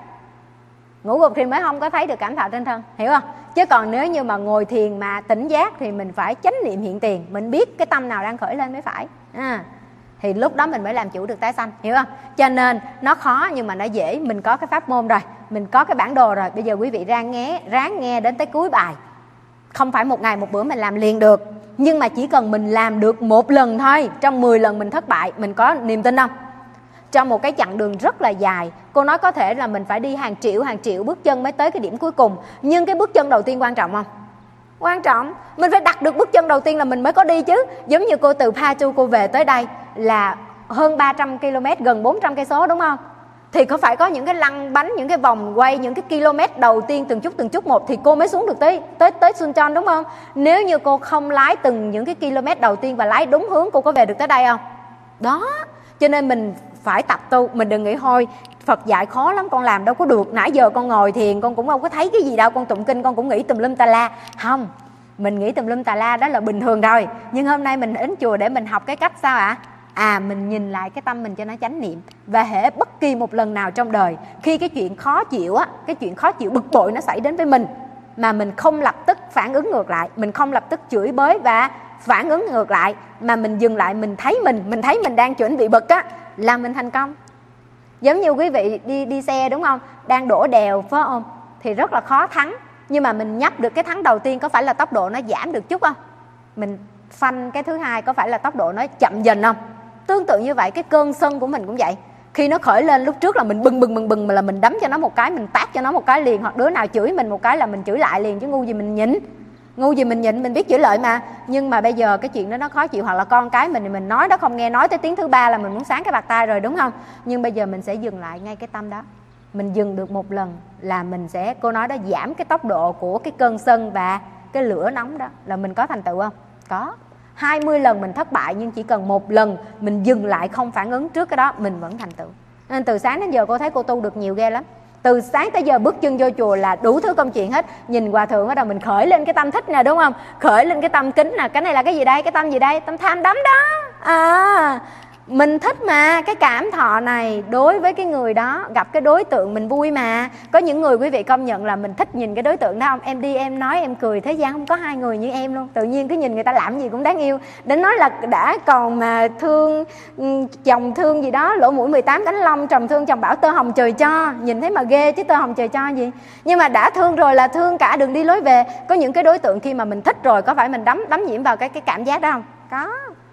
Ngủ gục thì mới không có thấy được cảm thọ trên thân, hiểu không? Chứ còn nếu như mà ngồi thiền mà tỉnh giác thì mình phải chánh niệm hiện tiền, mình biết cái tâm nào đang khởi lên mới phải à. Thì lúc đó mình mới làm chủ được tái sanh, hiểu không? Cho nên nó khó nhưng mà nó dễ. Mình có cái pháp môn rồi, mình có cái bản đồ rồi. Bây giờ quý vị ráng nghe, ráng nghe đến tới cuối bài. Không phải một ngày một bữa mình làm liền được, nhưng mà chỉ cần mình làm được một lần thôi, trong mười lần mình thất bại, mình có niềm tin không? Trong một cái chặng đường rất là dài, cô nói có thể là mình phải đi hàng triệu hàng triệu bước chân mới tới cái điểm cuối cùng. Nhưng cái bước chân đầu tiên quan trọng không? Quan trọng. Mình phải đặt được bước chân đầu tiên là mình mới có đi chứ. Giống như cô từ Pachu cô về tới đây là hơn ba trăm ki lô mét, gần bốn trăm cây số đúng không? Thì có phải có những cái lăn bánh, những cái vòng quay, những cái km đầu tiên từng chút từng chút một thì cô mới xuống được tới tới tới Suncheon đúng không? Nếu như cô không lái từng những cái km đầu tiên và lái đúng hướng, cô có về được tới đây không? Đó. Cho nên mình phải tập tu. Mình đừng nghĩ thôi Phật dạy khó lắm, con làm đâu có được. Nãy giờ con ngồi thiền con cũng không có thấy cái gì đâu, con tụng kinh con cũng nghĩ tùm lum tà la. Không, mình nghĩ tùm lum tà la đó là bình thường rồi. Nhưng hôm nay mình đến chùa để mình học cái cách sao ạ? À? À mình nhìn lại cái tâm mình cho nó chánh niệm. Và hễ bất kỳ một lần nào trong đời, khi cái chuyện khó chịu á, cái chuyện khó chịu bực bội nó xảy đến với mình, mà mình không lập tức phản ứng ngược lại, mình không lập tức chửi bới và phản ứng ngược lại, mà mình dừng lại, mình thấy mình mình thấy mình đang chuẩn bị bực á, là mình thành công. Giống như quý vị đi đi xe đúng không? Đang đổ đèo phải không? Thì rất là khó thắng. Nhưng mà mình nhấp được cái thắng đầu tiên, có phải là tốc độ nó giảm được chút không? Mình phanh cái thứ hai, có phải là tốc độ nó chậm dần không? Tương tự như vậy, cái cơn sân của mình cũng vậy. Khi nó khởi lên, lúc trước là mình bừng bừng bừng bừng mà là mình đấm cho nó một cái, mình tát cho nó một cái liền. Hoặc đứa nào chửi mình một cái là mình chửi lại liền, chứ ngu gì mình nhịn. Ngu gì mình nhịn, mình biết chửi lợi mà. Nhưng mà bây giờ cái chuyện đó nó khó chịu. Hoặc là con cái mình thì mình nói nó không nghe, nói tới tiếng thứ ba là mình muốn sáng cái bạc tai rồi đúng không? Nhưng bây giờ mình sẽ dừng lại ngay cái tâm đó. Mình dừng được một lần là mình sẽ, cô nói đó, giảm cái tốc độ của cái cơn sân và cái lửa nóng đó, là mình có thành tựu không? Có. Hai mươi lần mình thất bại, nhưng chỉ cần một lần mình dừng lại không phản ứng trước cái đó, mình vẫn thành tựu. Nên từ sáng đến giờ cô thấy cô tu được nhiều ghê lắm. Từ sáng tới giờ bước chân vô chùa là đủ thứ công chuyện hết. Nhìn hòa thượng ở đâu mình khởi lên cái tâm thích nè đúng không? Khởi lên cái tâm kính nè. Cái này là cái gì đây? Cái tâm gì đây? Tâm tham đắm đó. À, mình thích mà. Cái cảm thọ này đối với cái người đó, gặp cái đối tượng mình vui mà. Có những người quý vị công nhận là mình thích nhìn cái đối tượng đó không? Em đi em nói em cười, thế gian không có hai người như em luôn. Tự nhiên cứ nhìn người ta làm gì cũng đáng yêu. Đến nói là đã còn mà thương chồng thương gì đó, lỗ mũi mười tám cánh lông, chồng thương chồng bảo tơ hồng trời cho. Nhìn thấy mà ghê chứ tơ hồng trời cho gì. Nhưng mà đã thương rồi là thương cả đường đi lối về. Có những cái đối tượng khi mà mình thích rồi, có phải mình đắm đắm nhiễm vào cái cái cảm giác đó không? Có.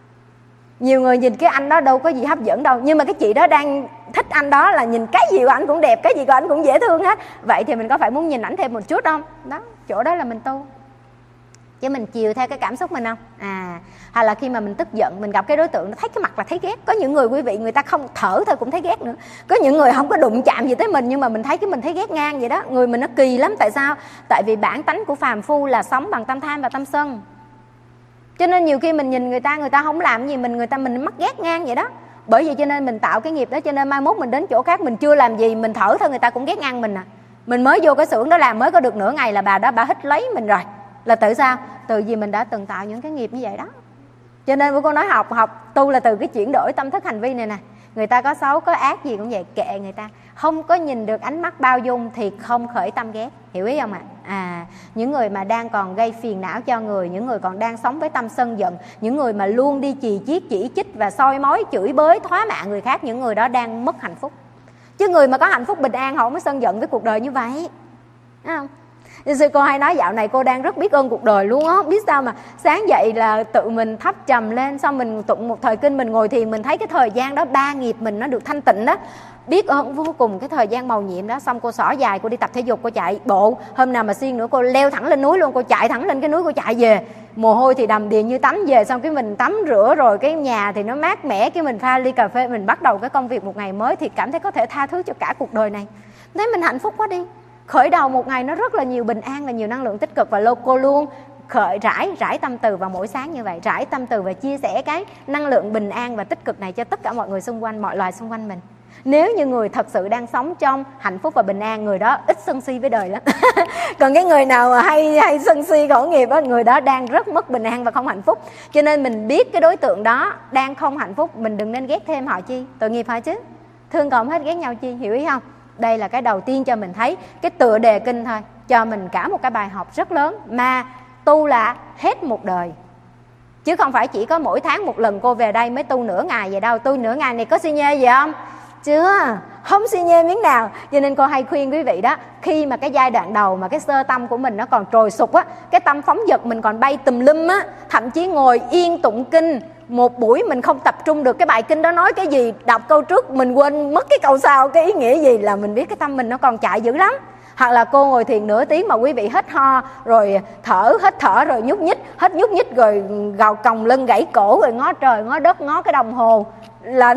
Nhiều người nhìn cái anh đó đâu có gì hấp dẫn đâu, nhưng mà cái chị đó đang thích anh đó là nhìn cái gì của anh cũng đẹp, cái gì của anh cũng dễ thương hết. Vậy thì mình có phải muốn nhìn ảnh thêm một chút không? Đó, chỗ đó là mình tu. Chứ mình chiều theo cái cảm xúc mình không? À, hay là khi mà mình tức giận, mình gặp cái đối tượng nó thấy cái mặt là thấy ghét. Có những người quý vị, người ta không thở thôi cũng thấy ghét nữa. Có những người không có đụng chạm gì tới mình, nhưng mà mình thấy cái mình thấy ghét ngang vậy đó. Người mình nó kỳ lắm. Tại sao? Tại vì bản tánh của phàm phu là sống bằng tâm tham và tâm sân. Cho nên nhiều khi mình nhìn người ta, người ta không làm gì mình, người ta mình mắc ghét ngang vậy đó. Bởi vậy cho nên mình tạo cái nghiệp đó. Cho nên mai mốt mình đến chỗ khác, mình chưa làm gì, mình thở thôi người ta cũng ghét ngang mình à. Mình mới vô cái xưởng đó làm mới có được nửa ngày là bà đó bà hít lấy mình rồi. Là từ sao? Từ vì mình đã từng tạo những cái nghiệp như vậy đó. Cho nên cô nói học học tu là từ cái chuyển đổi tâm thức hành vi này nè. Người ta có xấu có ác gì cũng vậy, kệ người ta. Không có nhìn được ánh mắt bao dung thì không khởi tâm ghét. Hiểu ý không ạ? À? à, những người mà đang còn gây phiền não cho người, những người còn đang sống với tâm sân giận, những người mà luôn đi chì chiết chỉ trích và soi mói chửi bới thóa mạ người khác, những người đó đang mất hạnh phúc. Chứ người mà có hạnh phúc bình an họ không có sân giận với cuộc đời như vậy. Thấy không? Sư cô hay nói dạo này cô đang rất biết ơn cuộc đời luôn á. Biết sao mà sáng dậy là tự mình thắp trầm lên, xong mình tụng một thời kinh, mình ngồi thiền, mình thấy cái thời gian đó ba nghiệp mình nó được thanh tịnh đó. Biết ơn vô cùng cái thời gian màu nhiệm đó. Xong cô xỏ dài, cô đi tập thể dục, cô chạy bộ. Hôm nào mà xuyên nữa cô leo thẳng lên núi luôn, cô chạy thẳng lên cái núi, cô chạy về. Mồ hôi thì đầm đìa như tắm về. Xong cái mình tắm rửa rồi, cái nhà thì nó mát mẻ, cái mình pha ly cà phê, mình bắt đầu cái công việc một ngày mới. Thì cảm thấy có thể tha thứ cho cả cuộc đời này. Thấy mình hạnh phúc quá đi. Khởi đầu một ngày nó rất là nhiều bình an và nhiều năng lượng tích cực. Và cô luôn khởi rải rải tâm từ vào mỗi sáng như vậy, rải tâm từ và chia sẻ cái năng lượng bình an và tích cực này cho tất cả mọi người xung quanh, mọi loài xung quanh mình. Nếu như người thật sự đang sống trong hạnh phúc và bình an, người đó ít sân si với đời lắm. Còn cái người nào mà hay hay sân si khẩu nghiệp á, người đó đang rất mất bình an và không hạnh phúc. Cho nên mình biết cái đối tượng đó đang không hạnh phúc, mình đừng nên ghét thêm họ chi, tội nghiệp họ chứ. Thương cộng hết ghét nhau chi, hiểu ý không? Đây là cái đầu tiên cho mình thấy cái tựa đề kinh thôi, cho mình cả một cái bài học rất lớn. Mà tu là hết một đời, chứ không phải chỉ có mỗi tháng một lần cô về đây mới tu nửa ngày vậy đâu. Tu nửa ngày này có xi nhê gì không? Chưa, không xi nhê miếng nào. Cho nên cô hay khuyên quý vị đó, khi mà cái giai đoạn đầu mà cái sơ tâm của mình nó còn trồi sụp á, cái tâm phóng dật mình còn bay tùm lum á, thậm chí ngồi yên tụng kinh một buổi mình không tập trung được cái bài kinh đó nói cái gì, đọc câu trước mình quên mất cái câu sau, cái ý nghĩa gì, là mình biết cái tâm mình nó còn chạy dữ lắm. Hoặc là cô ngồi thiền nửa tiếng mà quý vị hít ho rồi thở, hít thở rồi nhúc nhích, hít nhúc nhích rồi gào còng lưng gãy cổ rồi ngó trời ngó đất ngó cái đồng hồ, là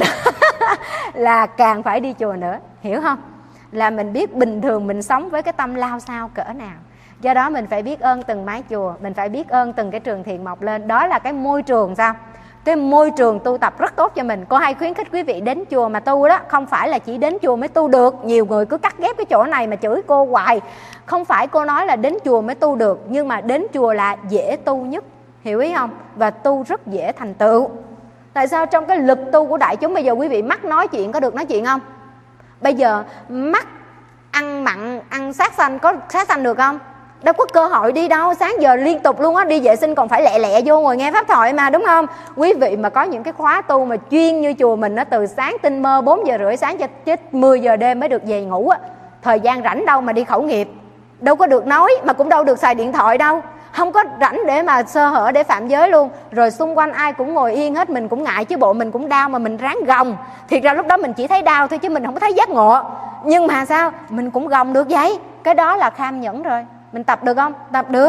là càng phải đi chùa nữa, hiểu không? Là mình biết bình thường mình sống với cái tâm lao sao cỡ nào. Do đó mình phải biết ơn từng mái chùa, mình phải biết ơn từng cái trường thiền mọc lên. Đó là cái môi trường sao? Cái môi trường tu tập rất tốt cho mình. Cô hay khuyến khích quý vị đến chùa mà tu đó, không phải là chỉ đến chùa mới tu được. Nhiều người cứ cắt ghép cái chỗ này mà chửi cô hoài. Không phải cô nói là đến chùa mới tu được, nhưng mà đến chùa là dễ tu nhất, hiểu ý không? Và tu rất dễ thành tựu. Tại sao? Trong cái lực tu của đại chúng bây giờ quý vị mắc nói chuyện có được nói chuyện không? Bây giờ mắc ăn mặn, ăn sát sanh có sát sanh được không? Đâu có cơ hội đi đâu, sáng giờ liên tục luôn á, đi vệ sinh còn phải lẹ lẹ vô ngồi nghe pháp thoại mà, đúng không? Quý vị mà có những cái khóa tu mà chuyên như chùa mình á, từ sáng tinh mơ bốn giờ rưỡi sáng cho chết mười giờ đêm mới được về ngủ á, thời gian rảnh đâu mà đi khẩu nghiệp, đâu có được nói, mà cũng đâu được xài điện thoại đâu, không có rảnh để mà sơ hở để phạm giới luôn. Rồi xung quanh ai cũng ngồi yên hết, mình cũng ngại chứ bộ mình cũng đau mà mình ráng gồng. Thiệt ra lúc đó mình chỉ thấy đau thôi chứ mình không có thấy giác ngộ, nhưng mà sao mình cũng gồng được vậy? Cái đó là kham nhẫn rồi. Mình tập được không? Tập được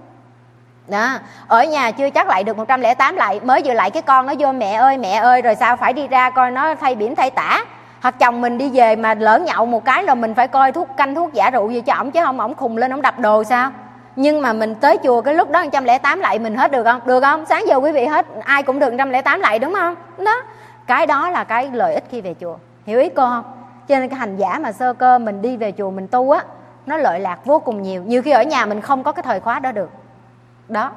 đó. Ở nhà chưa chắc lại được một trăm lẻ tám lại, mới vừa lại cái con nó vô mẹ ơi mẹ ơi, rồi sao phải đi ra coi nó thay biển thay tả. Hoặc chồng mình đi về mà lỡ nhậu một cái rồi mình phải coi thuốc canh thuốc giả rượu gì cho ổng, chứ không ổng khùng lên ổng đập đồ sao. Nhưng mà mình tới chùa cái lúc đó một trăm lẻ tám lại mình hết được không? Được không? Sáng giờ quý vị hết ai cũng được một trăm lẻ tám lại, đúng không? Đó, cái đó là cái lợi ích khi về chùa, hiểu ý cô không? Cho nên cái hành giả mà sơ cơ mình đi về chùa mình tu á, nó lợi lạc vô cùng nhiều. Nhiều khi ở nhà mình không có cái thời khóa đó được. Đó,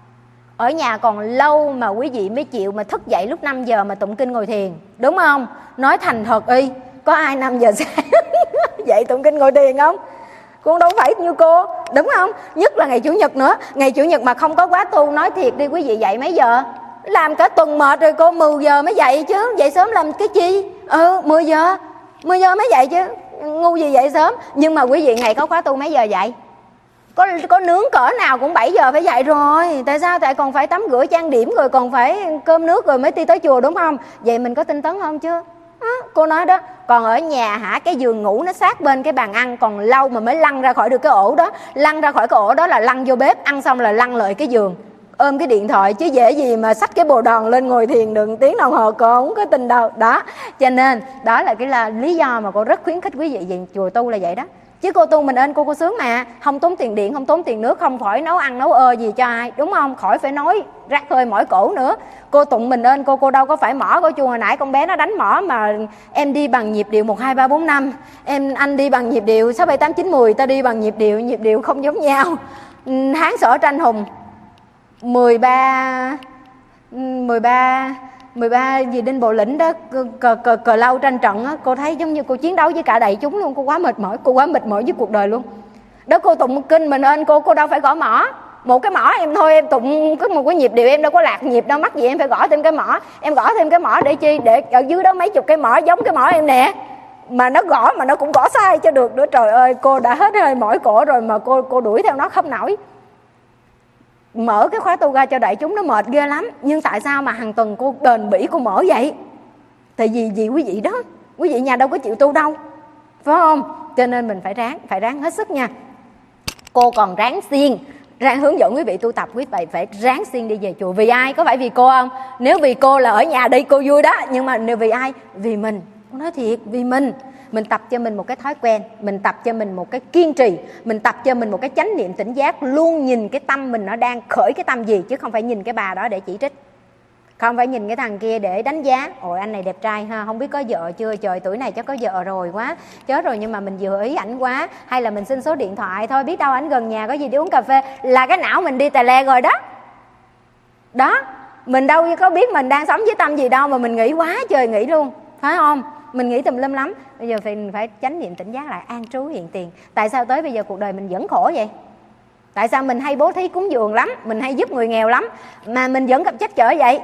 ở nhà còn lâu mà quý vị mới chịu mà thức dậy lúc năm giờ mà tụng kinh ngồi thiền, đúng không? Nói thành thật y, có ai năm giờ sáng dậy tụng kinh ngồi thiền không? Cũng đâu phải như cô, đúng không? Nhất là ngày Chủ nhật nữa. Ngày Chủ nhật mà không có khóa tu, nói thiệt đi quý vị dậy mấy giờ? Làm cả tuần mệt rồi cô, mười giờ mới dậy chứ. Dậy sớm làm cái chi? Ừ, mười giờ mười giờ mới dậy chứ, ngu gì dậy sớm. Nhưng mà quý vị ngày có khóa tu mấy giờ dậy? Có có nướng cỡ nào cũng bảy giờ phải dậy rồi. Tại sao? Tại còn phải tắm rửa trang điểm rồi còn phải cơm nước rồi mới đi tới chùa, đúng không? Vậy mình có tinh tấn không chứ? À, cô nói đó. Còn ở nhà hả, cái giường ngủ nó sát bên cái bàn ăn, còn lâu mà mới lăn ra khỏi được cái ổ đó. Lăn ra khỏi cái ổ đó là lăn vô bếp, ăn xong là lăn lại cái giường, ôm cái điện thoại, chứ dễ gì mà xách cái bồ đòn lên ngồi thiền được tiếng đồng hồ, cô không có tin đâu. Đó, cho nên đó là cái là lý do mà cô rất khuyến khích quý vị về chùa tu là vậy đó. Chứ cô tu mình ơn cô cô sướng mà, không tốn tiền điện, không tốn tiền nước, không khỏi nấu ăn nấu ơ gì cho ai, đúng không? Khỏi phải nói rác hơi mỏi cổ nữa. Cô tụng mình ơn cô, cô đâu có phải mỏ của chùa. Hồi nãy con bé nó đánh mỏ mà em đi bằng nhịp điệu một hai ba bốn năm, em anh đi bằng nhịp điệu sáu bảy tám chín mười, ta đi bằng nhịp điệu, nhịp điệu không giống nhau. Hán Sở Tranh Hùng mười ba mười ba mười ba gì Đinh Bộ Lĩnh đó, cờ cờ cờ lâu tranh trận á, cô thấy giống như cô chiến đấu với cả đại chúng luôn. Cô quá mệt mỏi, cô quá mệt mỏi với cuộc đời luôn đó. Cô tụng kinh mình ơn cô cô đâu phải gõ mỏ. Một cái mỏ em thôi, em tụng có một cái nhịp điệu, em đâu có lạc nhịp đâu, mắc gì em phải gõ thêm cái mỏ. Em gõ thêm cái mỏ để chi? Để ở dưới đó mấy chục cái mỏ giống cái mỏ em nè, mà nó gõ mà nó cũng gõ sai cho được nữa. Trời ơi, cô đã hết hơi mỏi cổ rồi mà cô cô đuổi theo nó không nổi. Mở cái khóa tu ra cho đại chúng nó mệt ghê lắm. Nhưng tại sao mà hàng tuần cô bền bỉ cô mở vậy? Tại vì vì quý vị đó, quý vị nhà đâu có chịu tu đâu, phải không? Cho nên mình phải ráng, phải ráng hết sức nha. Cô còn ráng xiên, ráng hướng dẫn quý vị tu tập, quý vị phải ráng xiên đi về chùa. Vì ai? Có phải vì cô không? Nếu vì cô là ở nhà đi cô vui đó. Nhưng mà nếu vì ai? Vì mình. Cô nói thiệt, vì mình. Mình tập cho mình một cái thói quen, mình tập cho mình một cái kiên trì, mình tập cho mình một cái chánh niệm tỉnh giác, luôn nhìn cái tâm mình nó đang khởi cái tâm gì, chứ không phải nhìn cái bà đó để chỉ trích. Không phải nhìn cái thằng kia để đánh giá, ôi anh này đẹp trai ha, không biết có vợ chưa, trời tuổi này chắc có vợ rồi, quá chết rồi, nhưng mà mình vừa ý ảnh quá, hay là mình xin số điện thoại thôi, biết đâu ảnh gần nhà có gì đi uống cà phê, là cái não mình đi tè le rồi đó. Đó, mình đâu có biết mình đang sống với tâm gì đâu mà mình nghĩ quá trời nghĩ luôn, phải không? Mình nghĩ tùm lum lắm. Bây giờ phải, phải chánh niệm tỉnh giác lại, an trú hiện tiền. Tại sao tới bây giờ cuộc đời mình vẫn khổ vậy? Tại sao mình hay bố thí cúng dường lắm, mình hay giúp người nghèo lắm, mà mình vẫn gặp trắc trở vậy?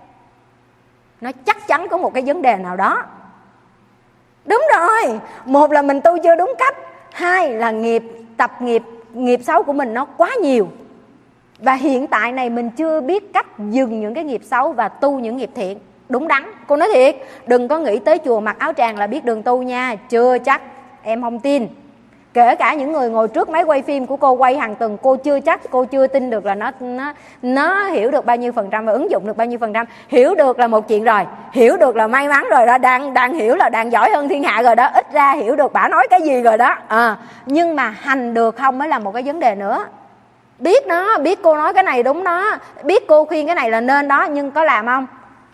Nó chắc chắn có một cái vấn đề nào đó. Đúng rồi, một là mình tu chưa đúng cách, hai là nghiệp, tập nghiệp, nghiệp xấu của mình nó quá nhiều. Và hiện tại này mình chưa biết cách dừng những cái nghiệp xấu và tu những nghiệp thiện đúng đắn. Cô nói thiệt, đừng có nghĩ tới chùa mặc áo tràng là biết đường tu nha, chưa chắc, em không tin. Kể cả những người ngồi trước máy quay phim của cô quay hàng tuần, cô chưa chắc, cô chưa tin được là nó nó nó hiểu được bao nhiêu phần trăm và ứng dụng được bao nhiêu phần trăm. Hiểu được là một chuyện rồi, hiểu được là may mắn rồi đó, đang đang hiểu là đang giỏi hơn thiên hạ rồi đó, ít ra hiểu được bả nói cái gì rồi đó. À, nhưng mà hành được không mới là một cái vấn đề nữa. Biết nó, biết cô nói cái này đúng đó, biết cô khuyên cái này là nên đó, nhưng có làm không?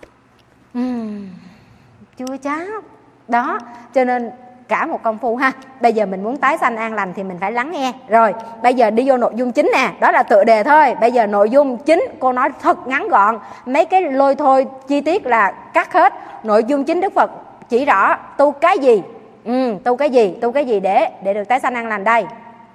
Uhm, chưa chắc. Đó, cho nên cả một công phu ha. Bây giờ mình muốn tái sanh an lành thì mình phải lắng nghe. Rồi, bây giờ đi vô nội dung chính nè. Đó là tựa đề thôi. Bây giờ nội dung chính cô nói thật ngắn gọn. Mấy cái lôi thôi chi tiết là cắt hết. Nội dung chính Đức Phật chỉ rõ tu cái gì. Ừ, tu cái gì, tu cái gì để để được tái sanh an lành đây.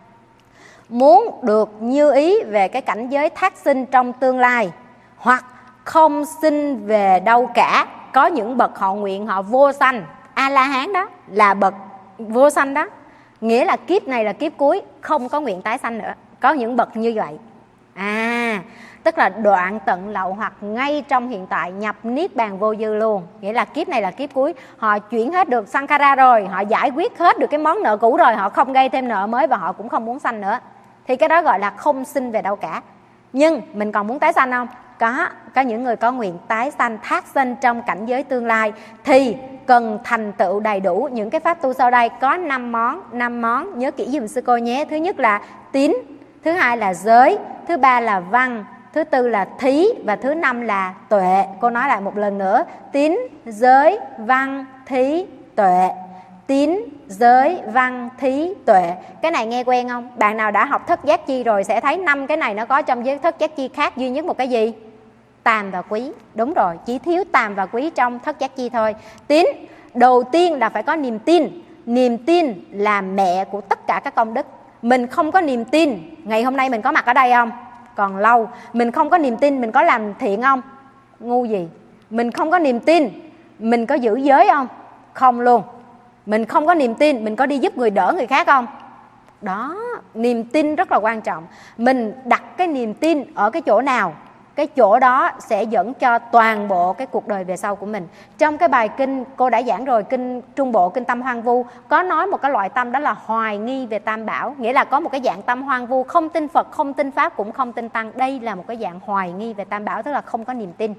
Muốn được như ý về cái cảnh giới thác sinh trong tương lai, hoặc không sinh về đâu cả. Có những bậc họ nguyện họ vô sanh, A-la-hán đó là bậc vô sanh đó, nghĩa là kiếp này là kiếp cuối, không có nguyện tái sanh nữa. Có những bậc như vậy. À, tức là đoạn tận lậu hoặc ngay trong hiện tại nhập niết bàn vô dư luôn. Nghĩa là kiếp này là kiếp cuối, họ chuyển hết được sankhara rồi, họ giải quyết hết được cái món nợ cũ rồi, họ không gây thêm nợ mới và họ cũng không muốn sanh nữa. Thì cái đó gọi là không sinh về đâu cả. Nhưng mình còn muốn tái sanh không? Có, có những người có nguyện tái sanh thác sinh trong cảnh giới tương lai thì cần thành tựu đầy đủ những cái pháp tu sau đây. Có năm món, năm món nhớ kỹ giùm sư cô nhé. Thứ nhất là tín, thứ hai là giới, thứ ba là văn, thứ tư là thí và thứ năm là tuệ. Cô nói lại một lần nữa: tín, giới, văn, thí, tuệ. Tín, giới, văn, thí, tuệ. Cái này nghe quen không? Bạn nào đã học thất giác chi rồi sẽ thấy năm cái này nó có trong giới thất giác chi khác duy nhất một cái gì? Tàm và quý. Đúng rồi, chỉ thiếu tàm và quý trong thất giác chi thôi. Tín, đầu tiên là phải có niềm tin. Niềm tin là mẹ của tất cả các công đức. Mình không có niềm tin, ngày hôm nay mình có mặt ở đây không? Còn lâu. Mình không có niềm tin, mình có làm thiện không? Ngu gì. Mình không có niềm tin, mình có giữ giới không? Không luôn. Mình không có niềm tin, mình có đi giúp người đỡ người khác không? Đó, niềm tin rất là quan trọng. Mình đặt cái niềm tin ở cái chỗ nào, cái chỗ đó sẽ dẫn cho toàn bộ cái cuộc đời về sau của mình. Trong cái bài kinh cô đã giảng rồi, kinh Trung Bộ, kinh Tâm Hoang Vu, có nói một cái loại tâm đó là hoài nghi về Tam Bảo. Nghĩa là có một cái dạng tâm hoang vu, không tin Phật, không tin Pháp, cũng không tin Tăng. Đây là một cái dạng hoài nghi về Tam Bảo, tức là không có niềm tin.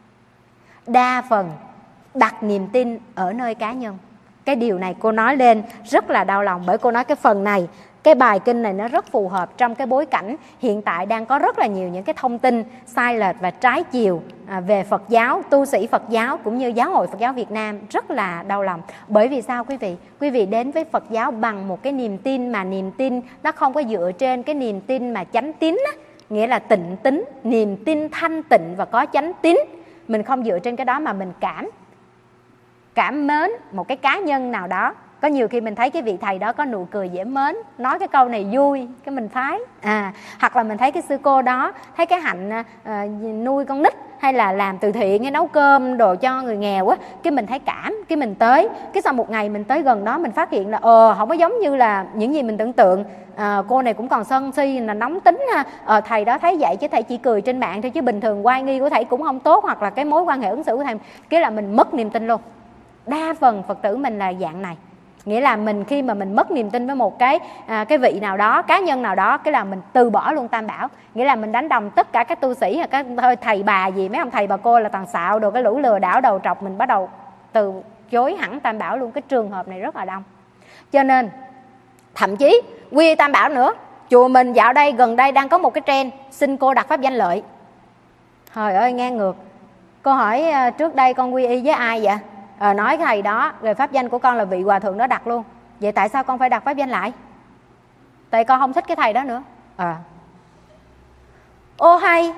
Đa phần đặt niềm tin ở nơi cá nhân. Cái điều này cô nói lên rất là đau lòng, bởi cô nói cái phần này, cái bài kinh này nó rất phù hợp trong cái bối cảnh hiện tại đang có rất là nhiều những cái thông tin sai lệch và trái chiều về Phật giáo, tu sĩ Phật giáo cũng như giáo hội Phật giáo Việt Nam. Rất là đau lòng. Bởi vì sao quý vị? Quý vị đến với Phật giáo bằng một cái niềm tin mà niềm tin nó không có dựa trên cái niềm tin mà chánh tín á, nghĩa là tịnh tín, niềm tin thanh tịnh và có chánh tín. Mình không dựa trên cái đó mà mình cảm cảm mến một cái cá nhân nào đó. Có nhiều khi mình thấy cái vị thầy đó có nụ cười dễ mến, nói cái câu này vui, cái mình phái. À, hoặc là mình thấy cái sư cô đó, thấy cái hạnh à, nuôi con nít, hay là làm từ thiện, hay nấu cơm đồ cho người nghèo á, cái mình thấy cảm, cái mình tới. Cái sau một ngày mình tới gần đó, mình phát hiện là ờ không có giống như là những gì mình tưởng tượng. À, cô này cũng còn sân si, là nóng tính ha. Ờ, thầy đó thấy vậy chứ thầy chỉ cười trên mạng thôi, chứ bình thường oai nghi của thầy cũng không tốt, hoặc là cái mối quan hệ ứng xử của thầy, cái là mình mất niềm tin luôn. Đa phần Phật tử mình là dạng này. Nghĩa là mình khi mà mình mất niềm tin với một cái à, cái vị nào đó, cá nhân nào đó, cái là mình từ bỏ luôn Tam Bảo. Nghĩa là mình đánh đồng tất cả các tu sĩ, các thầy bà gì, mấy ông thầy bà cô là toàn xạo đồ, cái lũ lừa đảo đầu trọc, mình bắt đầu từ chối hẳn Tam Bảo luôn. Cái trường hợp này rất là đông. Cho nên thậm chí quy Tam Bảo nữa, chùa mình dạo đây gần đây đang có một cái trend xin cô đặt pháp danh lợi. Trời ơi nghe ngược. Cô hỏi trước đây con quy y với ai vậy? Ờ, nói thầy đó, rồi pháp danh của con là vị hòa thượng đó đặt luôn. Vậy tại sao con phải đặt pháp danh lại? Tại con không thích cái thầy đó nữa. À. Ô hay,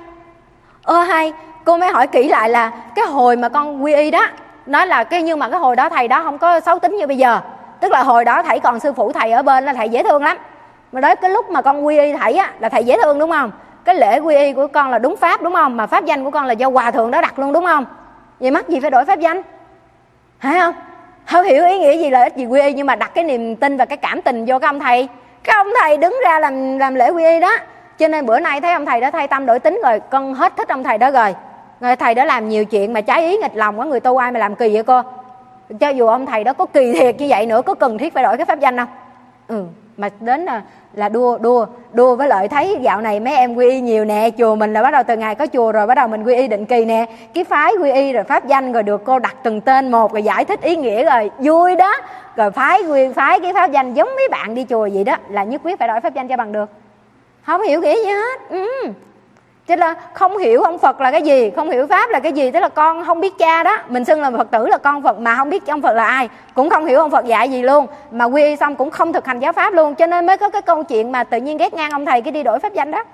ô hay, cô mới hỏi kỹ lại là cái hồi mà con quy y đó, nói là cái nhưng mà cái hồi đó thầy đó không có xấu tính như bây giờ. Tức là hồi đó thầy còn sư phụ thầy ở bên là thầy dễ thương lắm. Mà đấy cái lúc mà con quy y thầy á là thầy dễ thương đúng không? Cái lễ quy y của con là đúng pháp đúng không? Mà pháp danh của con là do hòa thượng đó đặt luôn đúng không? Vậy mắc gì phải đổi pháp danh? Phải không? Không hiểu ý nghĩa gì lợi ích gì quy y, nhưng mà đặt cái niềm tin và cái cảm tình vô cái ông thầy. Cái ông thầy đứng ra làm làm lễ quy y đó. Cho nên bữa nay thấy ông thầy đó thay tâm đổi tính rồi, con hết thích ông thầy đó rồi. Người thầy đó làm nhiều chuyện mà trái ý nghịch lòng, có người tu ai mà làm kỳ vậy cô? Cho dù ông thầy đó có kỳ thiệt như vậy nữa, có cần thiết phải đổi cái pháp danh không? Ừ, mà đến là, là đua đua đua với lợi thấy dạo này mấy em quy y nhiều nè, chùa mình là bắt đầu từ ngày có chùa rồi bắt đầu mình quy y định kỳ nè, cái phái quy y rồi pháp danh rồi được cô đặt từng tên một rồi giải thích ý nghĩa rồi vui đó, rồi phái quy phái cái pháp danh giống mấy bạn đi chùa vậy đó, là nhất quyết phải đổi pháp danh cho bằng được. Không hiểu nghĩa gì hết. Ừ. Chứ là không hiểu ông Phật là cái gì, không hiểu Pháp là cái gì. Tức là con không biết cha đó, mình xưng là Phật tử là con Phật mà không biết ông Phật là ai, cũng không hiểu ông Phật dạy gì luôn, mà quy y xong cũng không thực hành giáo Pháp luôn. Cho nên mới có cái câu chuyện mà tự nhiên ghét ngang ông thầy cái đi đổi pháp danh đó.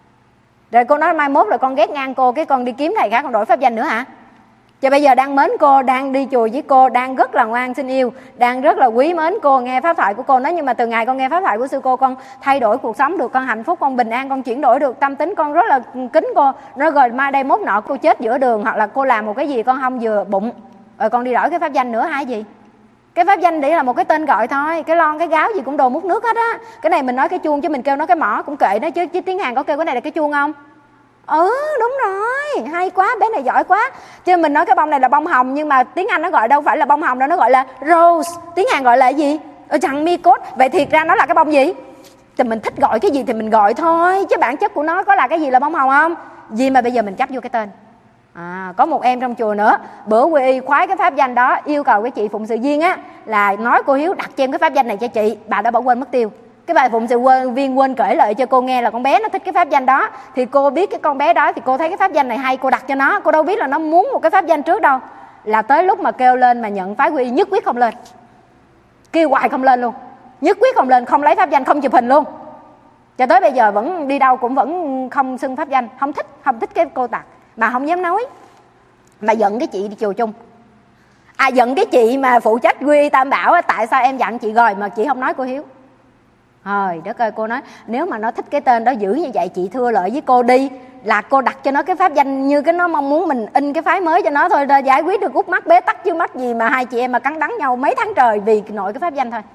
Rồi cô nói mai mốt là con ghét ngang cô, cái con đi kiếm thầy khác con đổi pháp danh nữa hả? Chứ bây giờ đang mến cô, đang đi chùa với cô, đang rất là ngoan xin yêu, đang rất là quý mến cô, nghe pháp thoại của cô. Nói nhưng mà từ ngày con nghe pháp thoại của sư cô, con thay đổi cuộc sống được, con hạnh phúc, con bình an, con chuyển đổi được tâm tính, con rất là kính cô. Nói rồi mai đây mốt nọ cô chết giữa đường, hoặc là cô làm một cái gì con không vừa bụng, rồi con đi đổi cái pháp danh nữa hay gì? Cái pháp danh để là một cái tên gọi thôi, cái lon cái gáo gì cũng đồ múc nước hết á. Cái này mình nói cái chuông chứ mình kêu nó cái mỏ cũng kệ nó chứ, chứ tiếng Hàn có kêu cái này là cái chuông không? Ừ đúng rồi, hay quá, bé này giỏi quá. Chứ mình nói cái bông này là bông hồng, nhưng mà tiếng Anh nó gọi đâu phải là bông hồng đâu, nó gọi là rose. Tiếng Hàn gọi là gì? Ở chẳng mi cốt. Vậy thiệt ra nó là cái bông gì? Thì mình thích gọi cái gì thì mình gọi thôi, chứ bản chất của nó có là cái gì là bông hồng không? Gì mà bây giờ mình chấp vô cái tên. À, có một em trong chùa nữa, bữa quy y khoái cái pháp danh đó, yêu cầu cái chị phụng sự viên á là nói cô Hiếu đặt cho em cái pháp danh này cho chị, bà đã bỏ quên mất tiêu. Cái bà phụng sự viên quên kể lại cho cô nghe là con bé nó thích cái pháp danh đó, thì cô biết cái con bé đó thì cô thấy cái pháp danh này hay, cô đặt cho nó. Cô đâu biết là nó muốn một cái pháp danh trước đâu. Là tới lúc mà kêu lên mà nhận phái quy y nhất quyết không lên, kêu hoài không lên luôn, nhất quyết không lên, không lấy pháp danh, không chụp hình luôn. Cho tới bây giờ vẫn đi đâu cũng vẫn không xưng pháp danh, không thích, không thích cái cô tặc, mà không dám nói, mà giận cái chị đi chùa chung. À giận cái chị mà phụ trách quy y Tam Bảo, tại sao em dặn chị rồi mà chị không nói cô Hiếu. Trời đất ơi, cô nói nếu mà nó thích cái tên đó dữ như vậy, chị thưa lợi với cô đi, là cô đặt cho nó cái pháp danh như cái nó mong muốn, mình in cái phái mới cho nó thôi, ra giải quyết được út mắt bế tắc chứ mắc gì mà hai chị em mà cắn đắng nhau mấy tháng trời vì nội cái pháp danh thôi.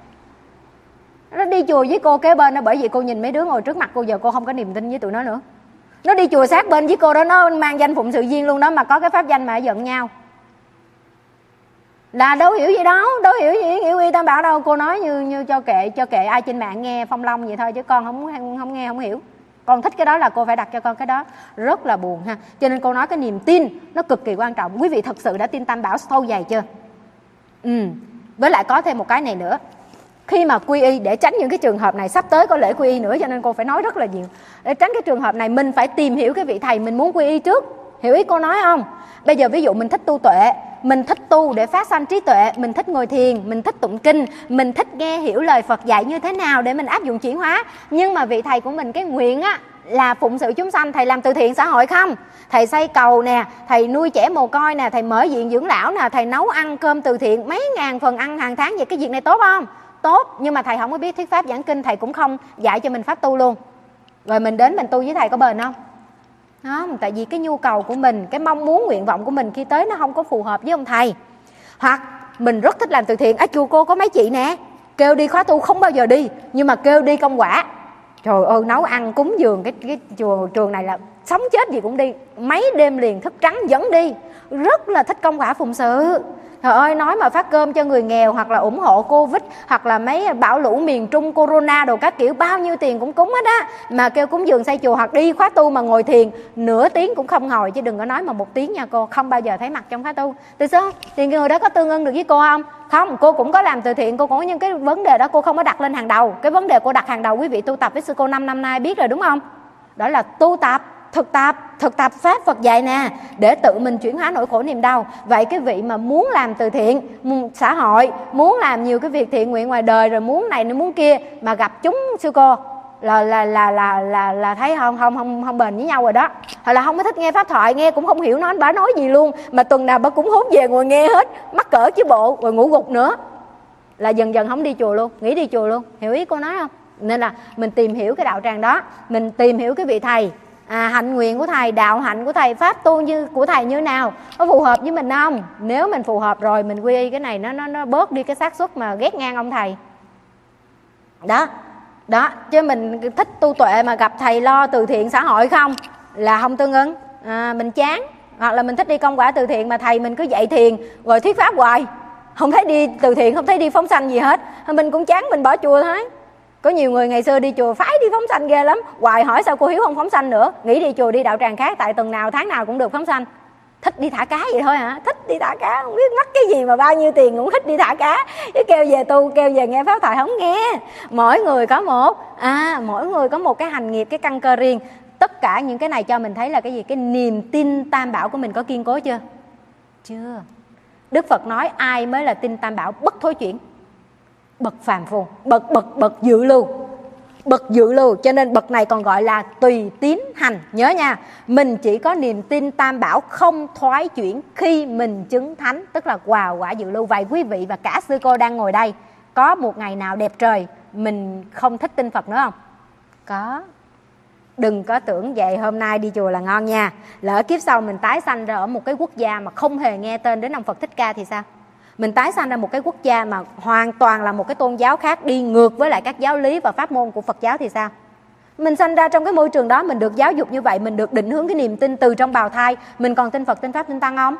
Nó đi chùa với cô kế bên đó, bởi vì cô nhìn mấy đứa ngồi trước mặt cô giờ cô không có niềm tin với tụi nó nữa. Nó đi chùa sát bên với cô đó, nó mang danh phụng sự viên luôn đó, mà có cái pháp danh mà giận nhau. Là đâu hiểu gì đâu, đâu hiểu gì hiểu quy Tam Bảo đâu. Cô nói như như cho kệ cho kệ ai trên mạng nghe phong long vậy thôi, chứ con không không nghe không hiểu. Con thích cái đó là cô phải đặt cho con cái đó, rất là buồn ha. Cho nên cô nói cái niềm tin nó cực kỳ quan trọng. Quý vị thật sự đã tin Tam Bảo sâu dày chưa? Ừ. Với lại có thêm một cái này nữa, khi mà quy y, để tránh những cái trường hợp này, sắp tới có lễ quy y nữa cho nên cô phải nói rất là nhiều. Để tránh cái trường hợp này mình phải tìm hiểu cái vị thầy mình muốn quy y trước. Hiểu ý cô nói không? Bây giờ ví dụ mình thích tu tuệ, mình thích tu để phát sanh trí tuệ, mình thích ngồi thiền, mình thích tụng kinh, mình thích nghe hiểu lời Phật dạy như thế nào để mình áp dụng chuyển hóa. Nhưng mà vị thầy của mình cái nguyện á là phụng sự chúng sanh, thầy làm từ thiện xã hội không? Thầy xây cầu nè, thầy nuôi trẻ mồ côi nè, thầy mở viện dưỡng lão nè, thầy nấu ăn cơm từ thiện mấy ngàn phần ăn hàng tháng, vậy cái việc này tốt không? Tốt, nhưng mà thầy không có biết thuyết pháp giảng kinh, thầy cũng không dạy cho mình pháp tu luôn. Rồi mình đến mình tu với thầy có bền không? Không, tại vì cái nhu cầu của mình, cái mong muốn nguyện vọng của mình khi tới nó không có phù hợp với ông thầy. Hoặc mình rất thích làm từ thiện, ở chùa cô có mấy chị nè, kêu đi khóa tu không bao giờ đi, nhưng mà kêu đi công quả. Trời ơi, nấu ăn cúng dường, cái, cái chùa trường này là sống chết gì cũng đi, mấy đêm liền thức trắng vẫn đi, rất là thích công quả phụng sự. Trời ơi, nói mà phát cơm cho người nghèo, hoặc là ủng hộ Covid, hoặc là mấy bão lũ miền Trung, Corona đồ các kiểu, bao nhiêu tiền cũng cúng hết á. Mà kêu cúng dường xây chùa hoặc đi khóa tu mà ngồi thiền nửa tiếng cũng không ngồi, chứ đừng có nói mà một tiếng nha cô, không bao giờ thấy mặt trong khóa tu. Tại sao? Thì người đó có tương ưng được với cô không? Không, cô cũng có làm từ thiện, cô cũng có những cái vấn đề đó cô không có đặt lên hàng đầu. Cái vấn đề cô đặt hàng đầu, quý vị tu tập với sư cô năm năm nay biết rồi đúng không? Đó là tu tập, thực tập, thực tập pháp Phật dạy nè, để tự mình chuyển hóa nỗi khổ niềm đau. Vậy cái vị mà muốn làm từ thiện xã hội, muốn làm nhiều cái việc thiện nguyện ngoài đời, rồi muốn này muốn kia, mà gặp chúng sư cô là là là là là là thấy không không không không bền với nhau rồi đó. Hoặc là không có thích nghe pháp thoại, nghe cũng không hiểu nó bà nói gì luôn, mà tuần nào bà cũng hốt về ngồi nghe hết, mắc cỡ chứ bộ, rồi ngủ gục nữa, là dần dần không đi chùa luôn, nghỉ đi chùa luôn. Hiểu ý cô nói không? Nên là mình tìm hiểu cái đạo tràng đó, mình tìm hiểu cái vị thầy, à, hạnh nguyện của thầy, đạo hạnh của thầy, pháp tu như của thầy như nào, có phù hợp với mình không? Nếu mình phù hợp rồi mình quy y cái này, nó nó nó bớt đi cái xác suất mà ghét ngang ông thầy đó. Đó, chứ mình thích tu tuệ mà gặp thầy lo từ thiện xã hội không là không tương ứng, à, mình chán. Hoặc là mình thích đi công quả từ thiện mà thầy mình cứ dạy thiền rồi thuyết pháp hoài, không thấy đi từ thiện, không thấy đi phóng sanh gì hết, mình cũng chán, mình bỏ chùa thôi. Có nhiều người ngày xưa đi chùa phái đi phóng sanh ghê lắm, hoài hỏi sao cô Hiếu không phóng sanh nữa, nghĩ đi chùa đi đạo tràng khác, tại tuần nào tháng nào cũng được phóng sanh. Thích đi thả cá vậy thôi hả? Thích đi thả cá, không biết mắc cái gì mà bao nhiêu tiền cũng thích đi thả cá. Chứ kêu về tu, kêu về nghe pháp thoại không nghe. Mỗi người có một à mỗi người có một cái hành nghiệp, cái căn cơ riêng. Tất cả những cái này cho mình thấy là cái gì? Cái niềm tin Tam Bảo của mình có kiên cố chưa? Chưa. Đức Phật nói ai mới là tin Tam Bảo bất thối chuyển? Bậc phàm phu, bậc bậc bậc dự lưu. Bậc dự lưu, cho nên bậc này còn gọi là tùy tín hành. Nhớ nha, mình chỉ có niềm tin Tam Bảo không thoái chuyển khi mình chứng thánh, tức là hòa quả dự lưu. Vậy quý vị và cả sư cô đang ngồi đây, có một ngày nào đẹp trời mình không thích tin Phật nữa không? Có. Đừng có tưởng vậy hôm nay đi chùa là ngon nha, lỡ kiếp sau mình tái sanh ra ở một cái quốc gia mà không hề nghe tên đến ông Phật Thích Ca thì sao? Mình tái sanh ra một cái quốc gia mà hoàn toàn là một cái tôn giáo khác, đi ngược với lại các giáo lý và pháp môn của Phật giáo thì sao? Mình sanh ra trong cái môi trường đó, mình được giáo dục như vậy, mình được định hướng cái niềm tin từ trong bào thai, mình còn tin Phật, tin Pháp, tin Tăng không?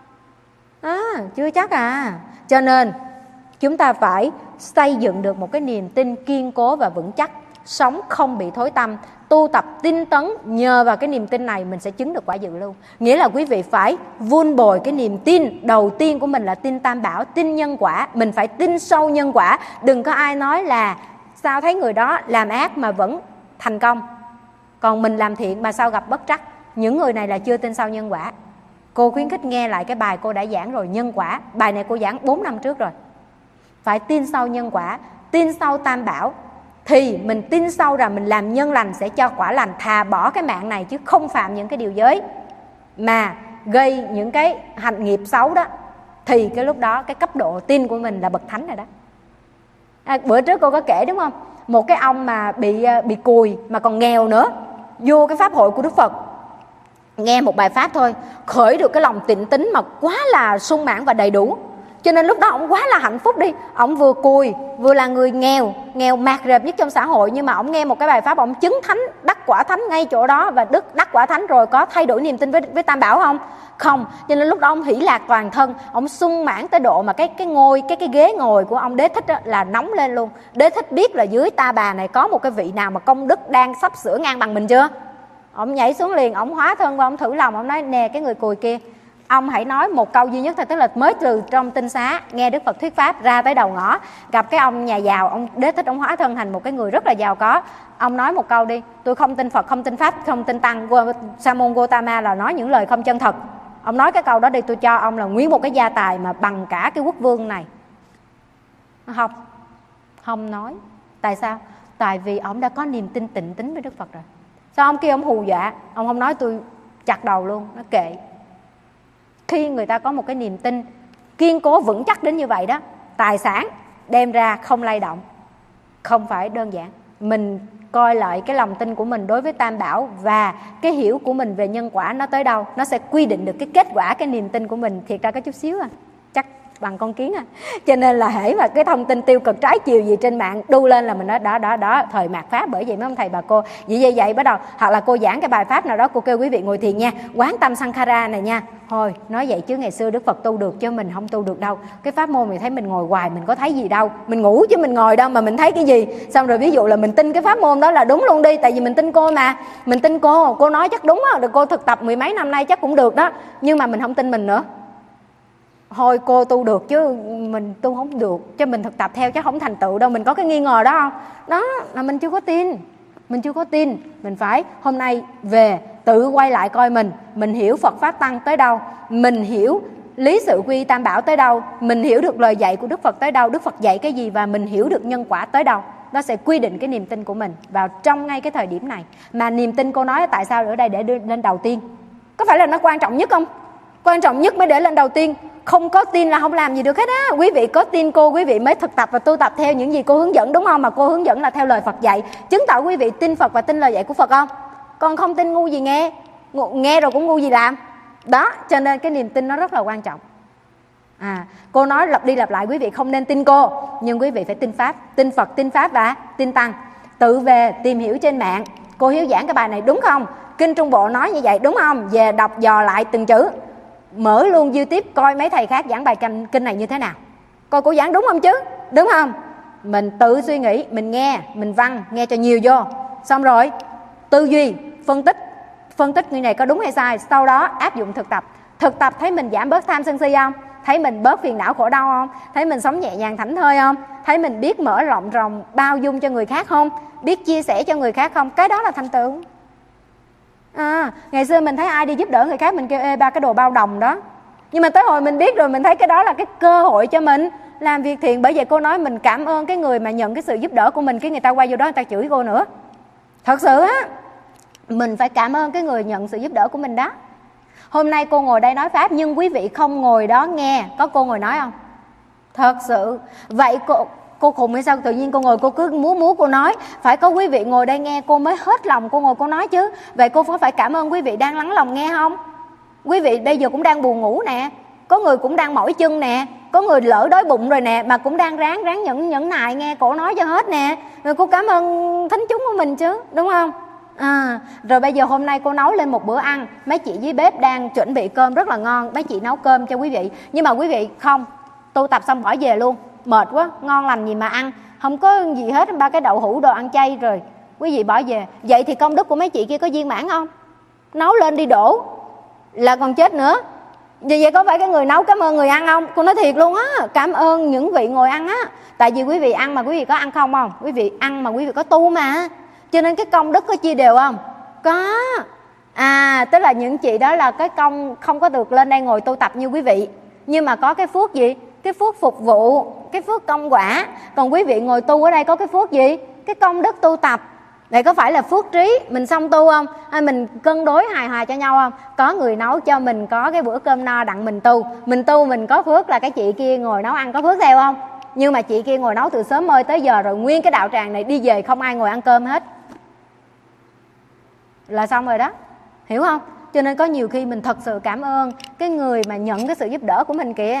À, chưa chắc à. Cho nên chúng ta phải xây dựng được một cái niềm tin kiên cố và vững chắc, sống không bị thối tâm, tu tập tinh tấn, nhờ vào cái niềm tin này mình sẽ chứng được quả dự lưu. Nghĩa là quý vị phải vun bồi cái niềm tin đầu tiên của mình là tin Tam Bảo, tin nhân quả. Mình phải tin sâu nhân quả. Đừng có ai nói là sao thấy người đó làm ác mà vẫn thành công, còn mình làm thiện mà sao gặp bất trắc. Những người này là chưa tin sâu nhân quả. Cô khuyến khích nghe lại cái bài cô đã giảng rồi, nhân quả. Bài này cô giảng bốn năm trước rồi. Phải tin sâu nhân quả, tin sâu Tam Bảo, thì mình tin sâu rằng mình làm nhân lành sẽ cho quả lành, thà bỏ cái mạng này chứ không phạm những cái điều giới mà gây những cái hành nghiệp xấu đó, thì cái lúc đó cái cấp độ tin của mình là bậc thánh rồi đó. À, bữa trước cô có kể đúng không? Một cái ông mà bị bị cùi mà còn nghèo nữa, vô cái pháp hội của Đức Phật, nghe một bài pháp thôi, khởi được cái lòng tịnh tín mà quá là sung mãn và đầy đủ. Cho nên lúc đó ông quá là hạnh phúc đi. Ông vừa cùi, vừa là người nghèo, nghèo mạt rệp nhất trong xã hội, nhưng mà ông nghe một cái bài pháp, ông chứng thánh, đắc quả thánh ngay chỗ đó. Và đức đắc quả thánh rồi có thay đổi niềm tin với, với Tam Bảo không? Không. Cho nên lúc đó ông hỷ lạc toàn thân, ông sung mãn tới độ mà cái cái ngôi, cái cái ghế ngồi của ông Đế Thích đó là nóng lên luôn. Đế Thích biết là dưới ta bà này có một cái vị nào mà công đức đang sắp sửa ngang bằng mình chưa? Ông nhảy xuống liền, ông hóa thân và ông thử lòng, ông nói nè cái người cùi kia, ông hãy nói một câu duy nhất thôi, tức là mới từ trong tinh xá nghe Đức Phật thuyết pháp ra tới đầu ngõ, gặp cái ông nhà giàu, ông Đế Thích ông hóa thân thành một cái người rất là giàu có. Ông nói một câu đi, tôi không tin Phật, không tin Pháp, không tin Tăng. Sa môn Gotama là nói những lời không chân thật. Ông nói cái câu đó đi, tôi cho ông là nguyên một cái gia tài mà bằng cả cái quốc vương này. Không, không nói. Tại sao? Tại vì ông đã có niềm tin tịnh tín với Đức Phật rồi. Sao ông kia ông hù dọa, ông không nói tôi chặt đầu luôn, nó kệ. Khi người ta có một cái niềm tin kiên cố vững chắc đến như vậy đó, tài sản đem ra không lay động, không phải đơn giản. Mình coi lại cái lòng tin của mình đối với Tam Bảo và cái hiểu của mình về nhân quả nó tới đâu, nó sẽ quy định được cái kết quả cái niềm tin của mình. Thiệt ra có chút xíu à, chắc bằng con kiến à. Cho nên là hễ mà cái thông tin tiêu cực trái chiều gì trên mạng đu lên là mình nói đó đó đó thời mạt pháp. Bởi vậy mấy ông thầy bà cô vậy vậy vậy bắt đầu, hoặc là cô giảng cái bài pháp nào đó, cô kêu quý vị ngồi thiền nha, quán tâm sankhara này nha. Thôi nói vậy chứ ngày xưa Đức Phật tu được chứ mình không tu được đâu. Cái pháp môn mình thấy mình ngồi hoài mình có thấy gì đâu, mình ngủ chứ mình ngồi đâu mà mình thấy cái gì. Xong rồi ví dụ là mình tin cái pháp môn đó là đúng luôn đi, tại vì mình tin cô mà, mình tin cô, cô nói chắc đúng á, cô thực tập mười mấy năm nay chắc cũng được đó, nhưng mà mình không tin mình nữa. Thôi cô tu được chứ mình tu không được, chứ mình thực tập theo chắc không thành tựu đâu. Mình có cái nghi ngờ đó không? Đó là mình chưa có tin. Mình chưa có tin. Mình phải hôm nay về tự quay lại coi mình. Mình hiểu Phật Pháp Tăng tới đâu, mình hiểu lý sự quy tam bảo tới đâu, mình hiểu được lời dạy của Đức Phật tới đâu, Đức Phật dạy cái gì, và mình hiểu được nhân quả tới đâu. Nó sẽ quy định cái niềm tin của mình vào trong ngay cái thời điểm này. Mà niềm tin cô nói tại sao ở đây để đưa lên đầu tiên? Có phải là nó quan trọng nhất không? Quan trọng nhất mới để lên đầu tiên. Không có tin là không làm gì được hết á. Quý vị có tin cô, quý vị mới thực tập và tu tập theo những gì cô hướng dẫn, đúng không? Mà cô hướng dẫn là theo lời Phật dạy. Chứng tỏ quý vị tin Phật và tin lời dạy của Phật không? Còn không tin ngu gì nghe, nghe rồi cũng ngu gì làm. Đó, cho nên cái niềm tin nó rất là quan trọng. À, cô nói lặp đi lặp lại, quý vị không nên tin cô, nhưng quý vị phải tin Pháp, tin Phật, tin Pháp và tin Tăng. Tự về tìm hiểu trên mạng, cô Hiếu giảng cái bài này đúng không? Kinh Trung Bộ nói như vậy đúng không? Về đọc dò lại từng chữ, mở luôn YouTube coi mấy thầy khác giảng bài kinh, kinh này như thế nào, coi cô giảng đúng không chứ, đúng không? Mình tự suy nghĩ, mình nghe, mình văn, nghe cho nhiều vô, xong rồi tư duy, phân tích, phân tích người này có đúng hay sai, sau đó áp dụng thực tập. Thực tập thấy mình giảm bớt tham sân si không? Thấy mình bớt phiền não khổ đau không? Thấy mình sống nhẹ nhàng thảnh thơi không? Thấy mình biết mở rộng rộng bao dung cho người khác không? Biết chia sẻ cho người khác không? Cái đó là thành tựu. À, ngày xưa mình thấy ai đi giúp đỡ người khác mình kêu ê ba cái đồ bao đồng đó. Nhưng mà tới hồi mình biết rồi, mình thấy cái đó là cái cơ hội cho mình làm việc thiện. Bởi vậy cô nói mình cảm ơn cái người mà nhận cái sự giúp đỡ của mình, cái người ta quay vô đó người ta chửi cô nữa. Thật sự á, mình phải cảm ơn cái người nhận sự giúp đỡ của mình đó. Hôm nay cô ngồi đây nói Pháp, nhưng quý vị không ngồi đó nghe, có cô ngồi nói không? Thật sự. Vậy cô, cô khùng hay sao? Tự nhiên cô ngồi cô cứ múa múa cô nói. Phải có quý vị ngồi đây nghe cô mới hết lòng cô ngồi cô nói chứ. Vậy cô có phải cảm ơn quý vị đang lắng lòng nghe không? Quý vị bây giờ cũng đang buồn ngủ nè, có người cũng đang mỏi chân nè, có người lỡ đói bụng rồi nè, mà cũng đang ráng ráng nhẫn nhẫn nại nghe cổ nói cho hết nè. Rồi cô cảm ơn thính chúng của mình chứ, đúng không? À, rồi bây giờ hôm nay cô nấu lên một bữa ăn, mấy chị dưới bếp đang chuẩn bị cơm rất là ngon, mấy chị nấu cơm cho quý vị. Nhưng mà quý vị không, tu tập xong bỏ về luôn, mệt quá, ngon lành gì mà ăn, không có gì hết, ba cái đậu hũ đồ ăn chay rồi quý vị bỏ về. Vậy thì công đức của mấy chị kia có viên mãn không? Nấu lên đi đổ là còn chết nữa. Vì vậy có phải cái người nấu cảm ơn người ăn không? Cô nói thiệt luôn á, cảm ơn những vị ngồi ăn á. Tại vì quý vị ăn mà quý vị có ăn không không? Quý vị ăn mà quý vị có tu mà, cho nên cái công đức có chia đều không? Có. À, tức là những chị đó là cái công không có được lên đây ngồi tu tập như quý vị, nhưng mà có cái phước gì? Cái phước phục vụ, cái phước công quả. Còn quý vị ngồi tu ở đây có cái phước gì? Cái công đức tu tập. Vậy có phải là phước trí mình xong tu không? Hay mình cân đối hài hòa cho nhau không? Có người nấu cho mình có cái bữa cơm no đặng mình tu. Mình tu mình có phước là cái chị kia ngồi nấu ăn có phước theo không? Nhưng mà chị kia ngồi nấu từ sớm mơi tới giờ rồi nguyên cái đạo tràng này đi về không ai ngồi ăn cơm hết, là xong rồi đó, hiểu không? Cho nên có nhiều khi mình thật sự cảm ơn cái người mà nhận cái sự giúp đỡ của mình kìa.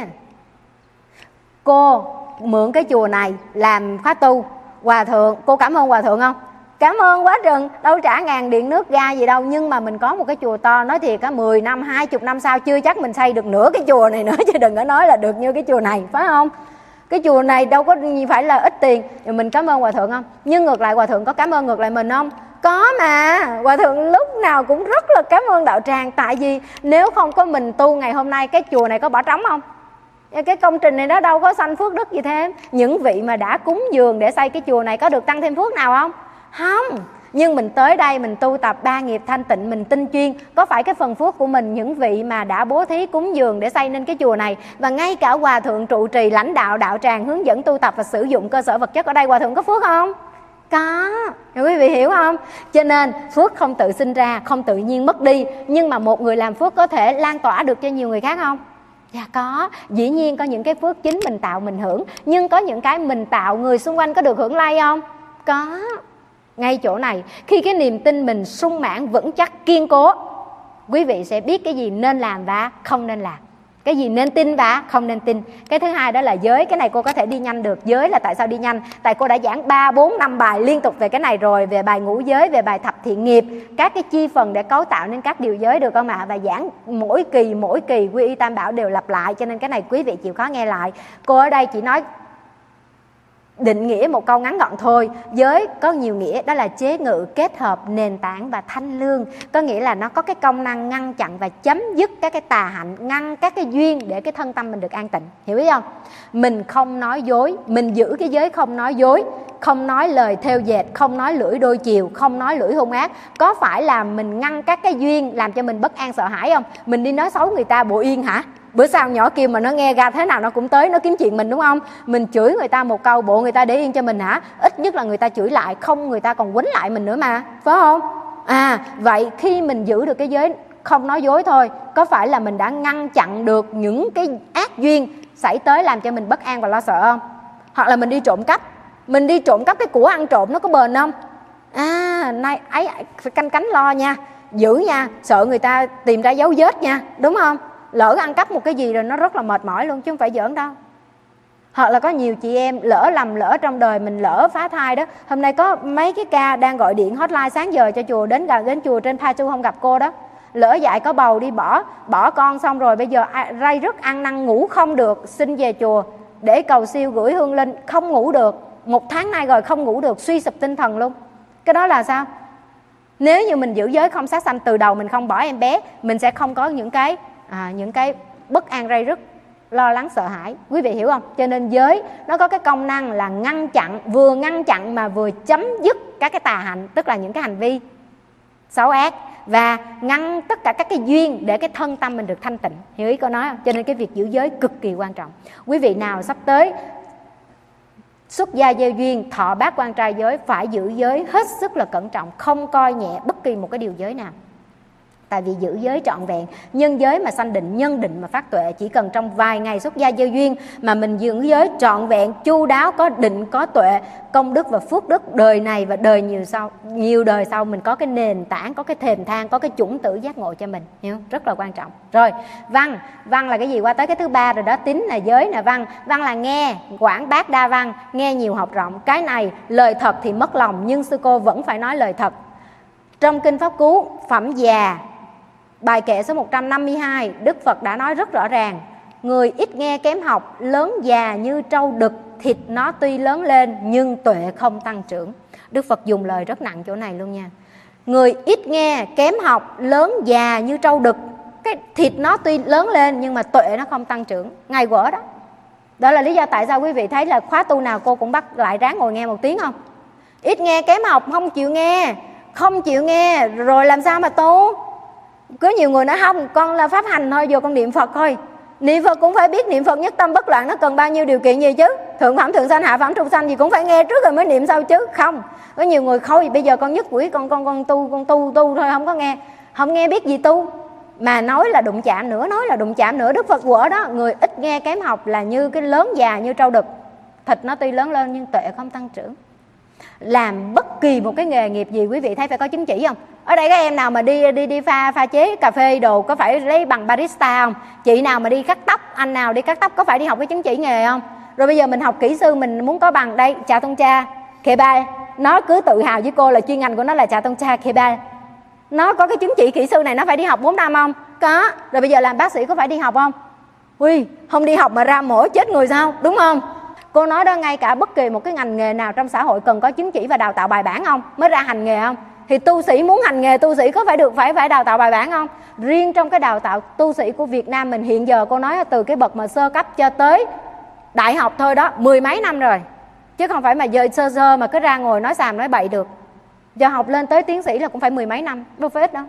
Cô mượn cái chùa này làm khóa tu, hòa thượng, cô cảm ơn hòa thượng không? Cảm ơn quá trừng, đâu trả ngàn điện nước ga gì đâu. Nhưng mà mình có một cái chùa to, nói thiệt á, mười năm, hai mươi năm sau chưa chắc mình xây được nửa cái chùa này nữa, chứ đừng có nói là được như cái chùa này, phải không? Cái chùa này đâu có phải là ít tiền. Rồi mình cảm ơn hòa thượng không? Nhưng ngược lại hòa thượng có cảm ơn ngược lại mình không? Có mà, hòa thượng lúc nào cũng rất là cảm ơn đạo tràng. Tại vì nếu không có mình tu ngày hôm nay, cái chùa này có bỏ trống không? Cái công trình này nó đâu có sanh phước đức gì thêm. Những vị mà đã cúng dường để xây cái chùa này có được tăng thêm phước nào không? Không. Nhưng mình tới đây mình tu tập ba nghiệp thanh tịnh, mình tinh chuyên, có phải cái phần phước của mình những vị mà đã bố thí cúng dường để xây nên cái chùa này, và ngay cả hòa thượng trụ trì lãnh đạo đạo tràng hướng dẫn tu tập và sử dụng cơ sở vật chất ở đây, hòa thượng có phước không? Có. Quý vị hiểu không? Cho nên phước không tự sinh ra, không tự nhiên mất đi, nhưng mà một người làm phước có thể lan tỏa được cho nhiều người khác không? Dạ có. Dĩ nhiên có những cái phước chính mình tạo mình hưởng, nhưng có những cái mình tạo người xung quanh có được hưởng lây không? Có. Ngay chỗ này, khi cái niềm tin mình sung mãn, vững chắc, kiên cố, quý vị sẽ biết cái gì nên làm và không nên làm, cái gì nên tin và không nên tin. Cái thứ hai đó là giới. Cái này cô có thể đi nhanh được. Giới là tại sao đi nhanh? Tại cô đã giảng ba, bốn, năm bài liên tục về cái này rồi, về bài ngũ giới, về bài thập thiện nghiệp, các cái chi phần để cấu tạo nên các điều giới, được không ạ? Và giảng mỗi kỳ, mỗi kỳ quy y tam bảo đều lặp lại, cho nên cái này quý vị chịu khó nghe lại. Cô ở đây chỉ nói định nghĩa một câu ngắn gọn thôi. Giới có nhiều nghĩa, đó là chế ngự, kết hợp, nền tảng và thanh lương. Có nghĩa là nó có cái công năng ngăn chặn và chấm dứt các cái tà hạnh, ngăn các cái duyên để cái thân tâm mình được an tịnh. Hiểu ý không? Mình không nói dối, mình giữ cái giới không nói dối, không nói lời thêu dệt, không nói lưỡi đôi chiều, không nói lưỡi hung ác. Có phải là mình ngăn các cái duyên làm cho mình bất an sợ hãi không? Mình đi nói xấu người ta bộ yên hả? Bữa sau nhỏ kia mà nó nghe ra thế nào nó cũng tới, nó kiếm chuyện mình, đúng không? Mình chửi người ta một câu, bộ người ta để yên cho mình hả? Ít nhất là người ta chửi lại, không người ta còn quýnh lại mình nữa mà, phải không? À, vậy khi mình giữ được cái giới không nói dối thôi, có phải là mình đã ngăn chặn được những cái ác duyên xảy tới làm cho mình bất an và lo sợ không? Hoặc là mình đi trộm cắp, mình đi trộm cắp cái của ăn trộm nó có bền không? À, nay ấy phải canh cánh lo nha, giữ nha, sợ người ta tìm ra dấu vết nha, đúng không? Lỡ ăn cắp một cái gì rồi nó rất là mệt mỏi luôn chứ không phải giỡn đâu. Hoặc là có nhiều chị em lỡ lầm lỡ trong đời mình lỡ phá thai đó. Hôm nay có mấy cái ca đang gọi điện hotline sáng giờ cho chùa, đến gần đến chùa trên Pha Chu không gặp cô đó. Lỡ dại có bầu đi bỏ bỏ con xong rồi bây giờ ray rứt ăn năn ngủ không được, xin về chùa để cầu siêu gửi hương linh, không ngủ được. Một tháng nay rồi không ngủ được, suy sụp tinh thần luôn. Cái đó là sao? Nếu như mình giữ giới không sát sanh từ đầu, mình không bỏ em bé, mình sẽ không có những cái à, những cái bất an ray rứt, lo lắng sợ hãi. Quý vị hiểu không? Cho nên giới nó có cái công năng là ngăn chặn, vừa ngăn chặn mà vừa chấm dứt các cái tà hạnh, tức là những cái hành vi xấu ác, và ngăn tất cả các cái duyên để cái thân tâm mình được thanh tịnh. Hiểu ý cô nói không? Cho nên cái việc giữ giới cực kỳ quan trọng. Quý vị nào sắp tới xuất gia gieo duyên, thọ bát quan trai giới, phải giữ giới hết sức là cẩn trọng, không coi nhẹ bất kỳ một cái điều giới nào. Tại vì giữ giới trọn vẹn, nhân giới mà sanh định, nhân định mà phát tuệ. Chỉ cần trong vài ngày xuất gia gieo duyên mà mình giữ giới trọn vẹn, chu đáo, có định, có tuệ, công đức và phước đức đời này và đời nhiều sau, nhiều đời sau, mình có cái nền tảng, có cái thềm thang, có cái chủng tử giác ngộ cho mình. Hiểu? Rất là quan trọng. Rồi, văn. Văn là cái gì? Qua tới cái thứ ba rồi đó. Tín là giới là văn. Văn là nghe, quảng bác đa văn, nghe nhiều học rộng. Cái này lời thật thì mất lòng, nhưng sư cô vẫn phải nói lời thật. Trong Kinh Pháp Cú, phẩm già, bài kệ số một trăm năm mươi hai, Đức Phật đã nói rất rõ ràng: người ít nghe kém học, lớn già như trâu đực, thịt nó tuy lớn lên nhưng tuệ không tăng trưởng. Đức Phật dùng lời rất nặng chỗ này luôn nha. Người ít nghe kém học, lớn già như trâu đực, cái thịt nó tuy lớn lên nhưng mà tuệ nó không tăng trưởng. Ngay quở đó. Đó là lý do tại sao quý vị thấy là khóa tu nào cô cũng bắt lại ráng ngồi nghe một tiếng không? Ít nghe kém học, không chịu nghe, không chịu nghe rồi làm sao mà tu? Có nhiều người nói không, con là pháp hành thôi, vô con niệm Phật thôi. Niệm Phật cũng phải biết niệm Phật nhất tâm bất loạn, nó cần bao nhiêu điều kiện gì chứ? Thượng phẩm thượng sanh, hạ phẩm trung sanh gì cũng phải nghe trước rồi mới niệm sau chứ. Không, có nhiều người thôi bây giờ con nhất quỷ, con con con tu con tu tu thôi, không có nghe, không nghe biết gì tu. Mà nói là đụng chạm nữa, nói là đụng chạm nữa. Đức Phật quở đó, người ít nghe kém học là như cái lớn già như trâu đực, thịt nó tuy lớn lên nhưng tuệ không tăng trưởng. Làm bất kỳ một cái nghề nghiệp gì quý vị thấy phải có chứng chỉ không? Ở đây các em nào mà đi đi đi pha pha chế cà phê đồ có phải lấy bằng barista không? Chị nào mà đi cắt tóc, anh nào đi cắt tóc có phải đi học cái chứng chỉ nghề không? Rồi bây giờ mình học kỹ sư, mình muốn có bằng đây, Trà Tông Cha, Khê Ba, nó cứ tự hào với cô là chuyên ngành của nó là Trà Tông Cha, Khê Ba. Nó có cái chứng chỉ kỹ sư này, nó phải đi học bốn năm không? Có. Rồi bây giờ làm bác sĩ có phải đi học không? Ui, không đi học mà ra mổ chết người sao? Đúng không? Cô nói đó, ngay cả bất kỳ một cái ngành nghề nào trong xã hội cần có chứng chỉ và đào tạo bài bản không? Mới ra hành nghề không? Thì tu sĩ muốn hành nghề tu sĩ có phải được phải phải đào tạo bài bản không? Riêng trong cái đào tạo tu sĩ của Việt Nam mình hiện giờ, cô nói từ cái bậc mà sơ cấp cho tới đại học thôi đó, mười mấy năm rồi. Chứ không phải mà giờ sơ sơ mà cứ ra ngồi nói xàm nói bậy được. Giờ học lên tới tiến sĩ là cũng phải mười mấy năm, đâu phải ít đâu.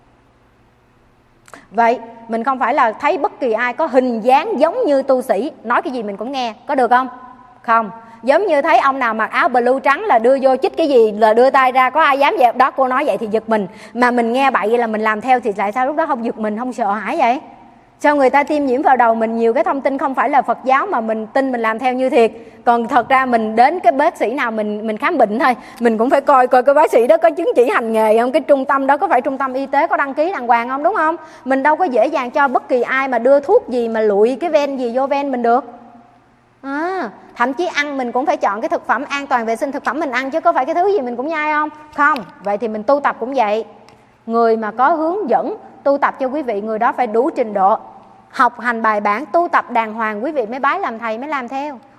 Vậy mình không phải là thấy bất kỳ ai có hình dáng giống như tu sĩ nói cái gì mình cũng nghe, có được không? Không. Giống như thấy ông nào mặc áo blue trắng là đưa vô chích cái gì là đưa tay ra, có ai dám vậy? Đó, cô nói vậy thì giật mình. Mà mình nghe bậy vậy là mình làm theo thì tại sao lúc đó không giật mình, không sợ hãi vậy? Sao người ta tiêm nhiễm vào đầu mình nhiều cái thông tin không phải là Phật giáo mà mình tin mình làm theo như thiệt. Còn thật ra mình đến cái bác sĩ nào mình mình khám bệnh thôi, mình cũng phải coi coi cái bác sĩ đó có chứng chỉ hành nghề không, cái trung tâm đó có phải trung tâm y tế có đăng ký đàng hoàng không, đúng không? Mình đâu có dễ dàng cho bất kỳ ai mà đưa thuốc gì mà lụi cái ven gì vô ven mình được. À, thậm chí ăn mình cũng phải chọn cái thực phẩm an toàn vệ sinh thực phẩm mình ăn, chứ có phải cái thứ gì mình cũng nhai không? Không. Vậy thì mình tu tập cũng vậy. Người mà có hướng dẫn tu tập cho quý vị, người đó phải đủ trình độ, học hành bài bản, tu tập đàng hoàng, quý vị mới bái làm thầy mới làm theo.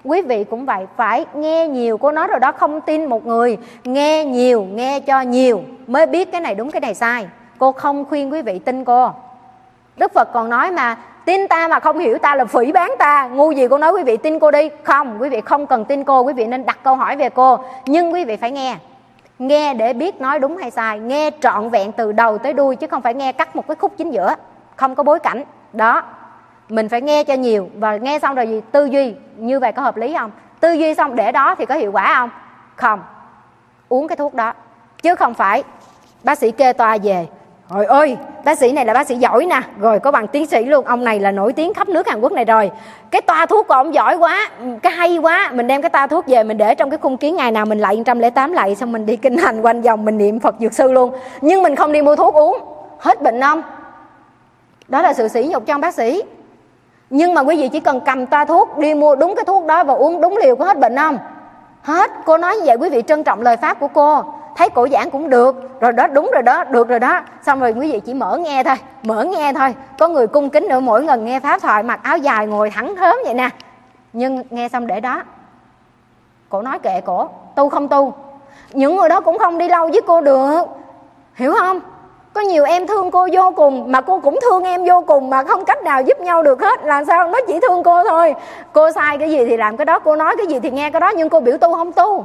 Quý vị cũng vậy, phải nghe nhiều. Cô nói rồi đó, không tin một người, nghe nhiều, nghe cho nhiều mới biết cái này đúng cái này sai. Cô không khuyên quý vị tin cô. Đức Phật còn nói mà, tin ta mà không hiểu ta là phỉ báng ta. Ngu gì cô nói quý vị tin cô đi. Không, quý vị không cần tin cô. Quý vị nên đặt câu hỏi về cô. Nhưng quý vị phải nghe. Nghe để biết nói đúng hay sai. Nghe trọn vẹn từ đầu tới đuôi, chứ không phải nghe cắt một cái khúc chính giữa, không có bối cảnh. Đó, mình phải nghe cho nhiều. Và nghe xong rồi gì? Tư duy. Như vậy có hợp lý không? Tư duy xong để đó thì có hiệu quả không? Không. Uống cái thuốc đó. Chứ không phải bác sĩ kê toa về, trời ơi, bác sĩ này là bác sĩ giỏi nè, rồi có bằng tiến sĩ luôn, ông này là nổi tiếng khắp nước Hàn Quốc này rồi, cái toa thuốc của ông giỏi quá, cái hay quá, mình đem cái toa thuốc về mình để trong cái khung kiến, ngày nào mình lạy một trăm lẻ tám lạy, xong mình đi kinh hành quanh vòng, mình niệm Phật Dược Sư luôn, nhưng mình không đi mua thuốc uống, hết bệnh không? Đó là sự sỉ nhục cho ông bác sĩ. Nhưng mà quý vị chỉ cần cầm toa thuốc, đi mua đúng cái thuốc đó và uống đúng liều, có hết bệnh không? Hết. Cô nói như vậy quý vị trân trọng lời pháp của cô. Thấy cổ giảng cũng được, rồi đó, đúng rồi đó, được rồi đó. Xong rồi quý vị chỉ mở nghe thôi, mở nghe thôi. Có người cung kính nữa, mỗi lần nghe pháp thoại mặc áo dài ngồi thẳng thớm vậy nè. Nhưng nghe xong để đó, cổ nói kệ cổ, tu không tu. Những người đó cũng không đi lâu với cô được, hiểu không? Có nhiều em thương cô vô cùng, mà cô cũng thương em vô cùng, mà không cách nào giúp nhau được hết. Làm sao? Nó chỉ thương cô thôi. Cô sai cái gì thì làm cái đó, cô nói cái gì thì nghe cái đó, nhưng cô biểu tu không tu,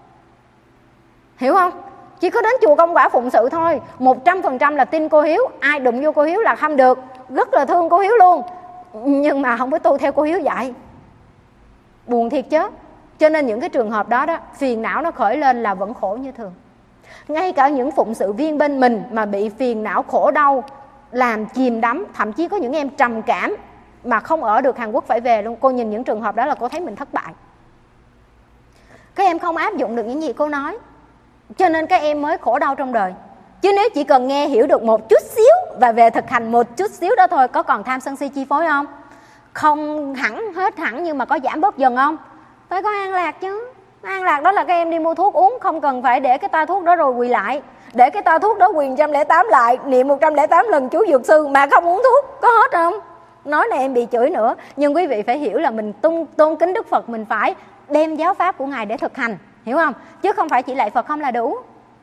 hiểu không? Chỉ có đến chùa công quả phụng sự thôi. Một trăm phần trăm là tin cô Hiếu. Ai đụng vô cô Hiếu là không được. Rất là thương cô Hiếu luôn, nhưng mà không có tu theo cô Hiếu dạy. Buồn thiệt chứ. Cho nên những cái trường hợp đó đó, phiền não nó khởi lên là vẫn khổ như thường. Ngay cả những phụng sự viên bên mình mà bị phiền não khổ đau làm chìm đắm, thậm chí có những em trầm cảm mà không ở được Hàn Quốc phải về luôn. Cô nhìn những trường hợp đó là cô thấy mình thất bại. Các em không áp dụng được những gì cô nói, cho nên các em mới khổ đau trong đời. Chứ nếu chỉ cần nghe hiểu được một chút xíu và về thực hành một chút xíu đó thôi, có còn tham sân si chi phối không? Không hẳn hết hẳn, nhưng mà có giảm bớt dần không? Phải có an lạc chứ. An lạc đó là các em đi mua thuốc uống, không cần phải để cái toa thuốc đó rồi quỳ lại, để cái toa thuốc đó quỳ một trăm lẻ tám lại, niệm một trăm lẻ tám lần chú Dược Sư mà không uống thuốc, có hết không? Nói này em bị chửi nữa. Nhưng quý vị phải hiểu là mình tôn, tôn kính Đức Phật, mình phải đem giáo pháp của Ngài để thực hành, hiểu không? Chứ không phải chỉ lạy Phật không là đủ.